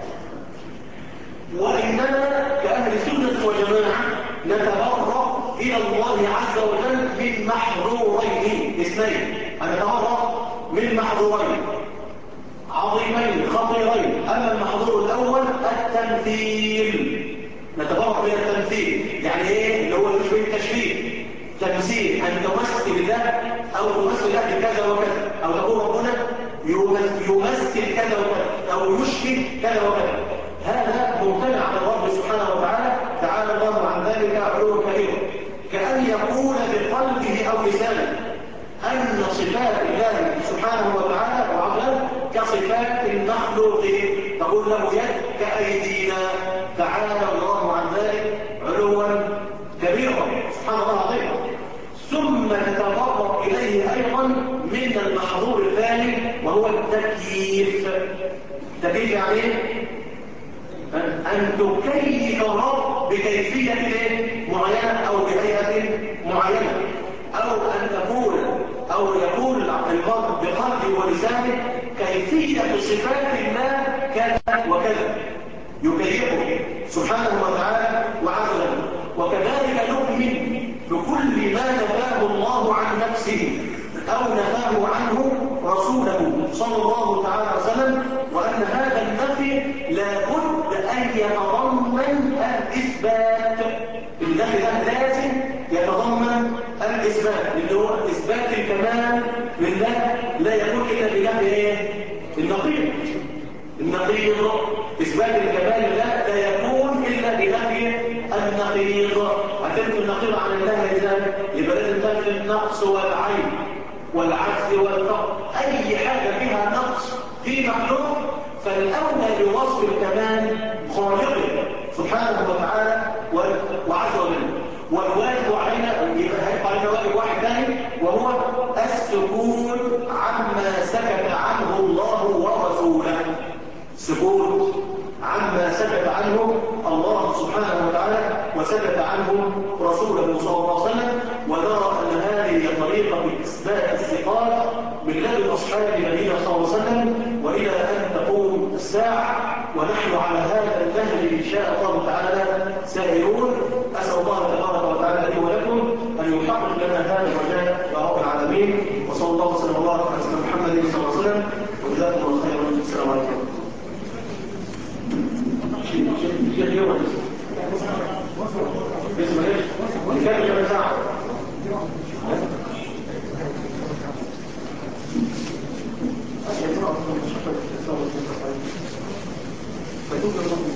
وإننا كأهل السنة والجماعة نتبرأ إلى الله عز وجل من محظورين اثنين، نتبرأ من محظورين عظيمين خطيرين. أما المحظور الأول التمثيل، نتبرأ من التمثيل. يعني إيه؟ اللي هو التشبيه، تمثيل، أن تمثل الله أو تمثل الله بكذا وكذا، أو تقول ربنا يمثل كذا وكذا أو يشبه كذا وكذا. هذا ممتنع عن الرب سبحانه وتعالى، تعالى الله عن ذلك علوا كبيرا. كأن يقول بقلبه أو لسانه أن صفات الله سبحانه وتعالى وعظمه كصفات المخلوقين، تقول له يد كأيدينا، تعالى الله عن ذلك علوا كبيرا سبحان الله العظيم. ثم نتبرأ إليه أيضا من المحظور الثاني وهو التكييف. التكييف يعني ايه؟ أن تكيف الرب بكيفية معينة أو بهيئة معينة، أو أن تقول أو يقول الرب بقلبه ولسانه كيفية صفات الله كذا وكذا، يكيفه سبحانه وتعالى وعز وجل. وكذلك نؤمن بكل ما نفاه الله عن نفسه أو نفاه عنه رسوله صلى الله تعالى وسلم، وأن هذا النفي لابد أن يتضمن الإثبات. النفي ده لازم يتضمن الإثبات، اللي هو إثبات الكمال لله لا يكون إلا بنفي النقيض. النقيض إثبات الكمال لله لا يكون إلا بنفي النقيض. هتنفي النقيض عن الله إذا يبقى لازم تنفي النقص والعيب والعجز والفقر. أي حاجة فيها نقص في مخلوق فالأولى بوصف الكمال خالقه سبحانه وتعالى وعز وجل. والواجب علينا يبقى علينا واجب واحد ثاني وهو السكوت عما سكت عنه الله ورسوله. سكوت عما سكت عنه الله سبحانه وتعالى وسكت عنه رسوله صلى الله عليه وسلم. ونرى أن هذه طريقة إثبات الثقات من لدن أصحاب نبينا صلى الله عليه وسلم وإلى أن تقوم الساعة، ونحن على هذا النهج إن شاء الله تعالى سائرون. أسأل الله تبارك وتعالى لي ولكم أن يحقق لنا هذا الرجاء يا رب العالمين. وصلى الله وسلم وبارك على سيدنا محمد صلى الله عليه وسلم، وجزاكم الله خيرا. السلام عليكم. شيخ يوم اسمه ايش؟ كم كم ساعة؟ فتوب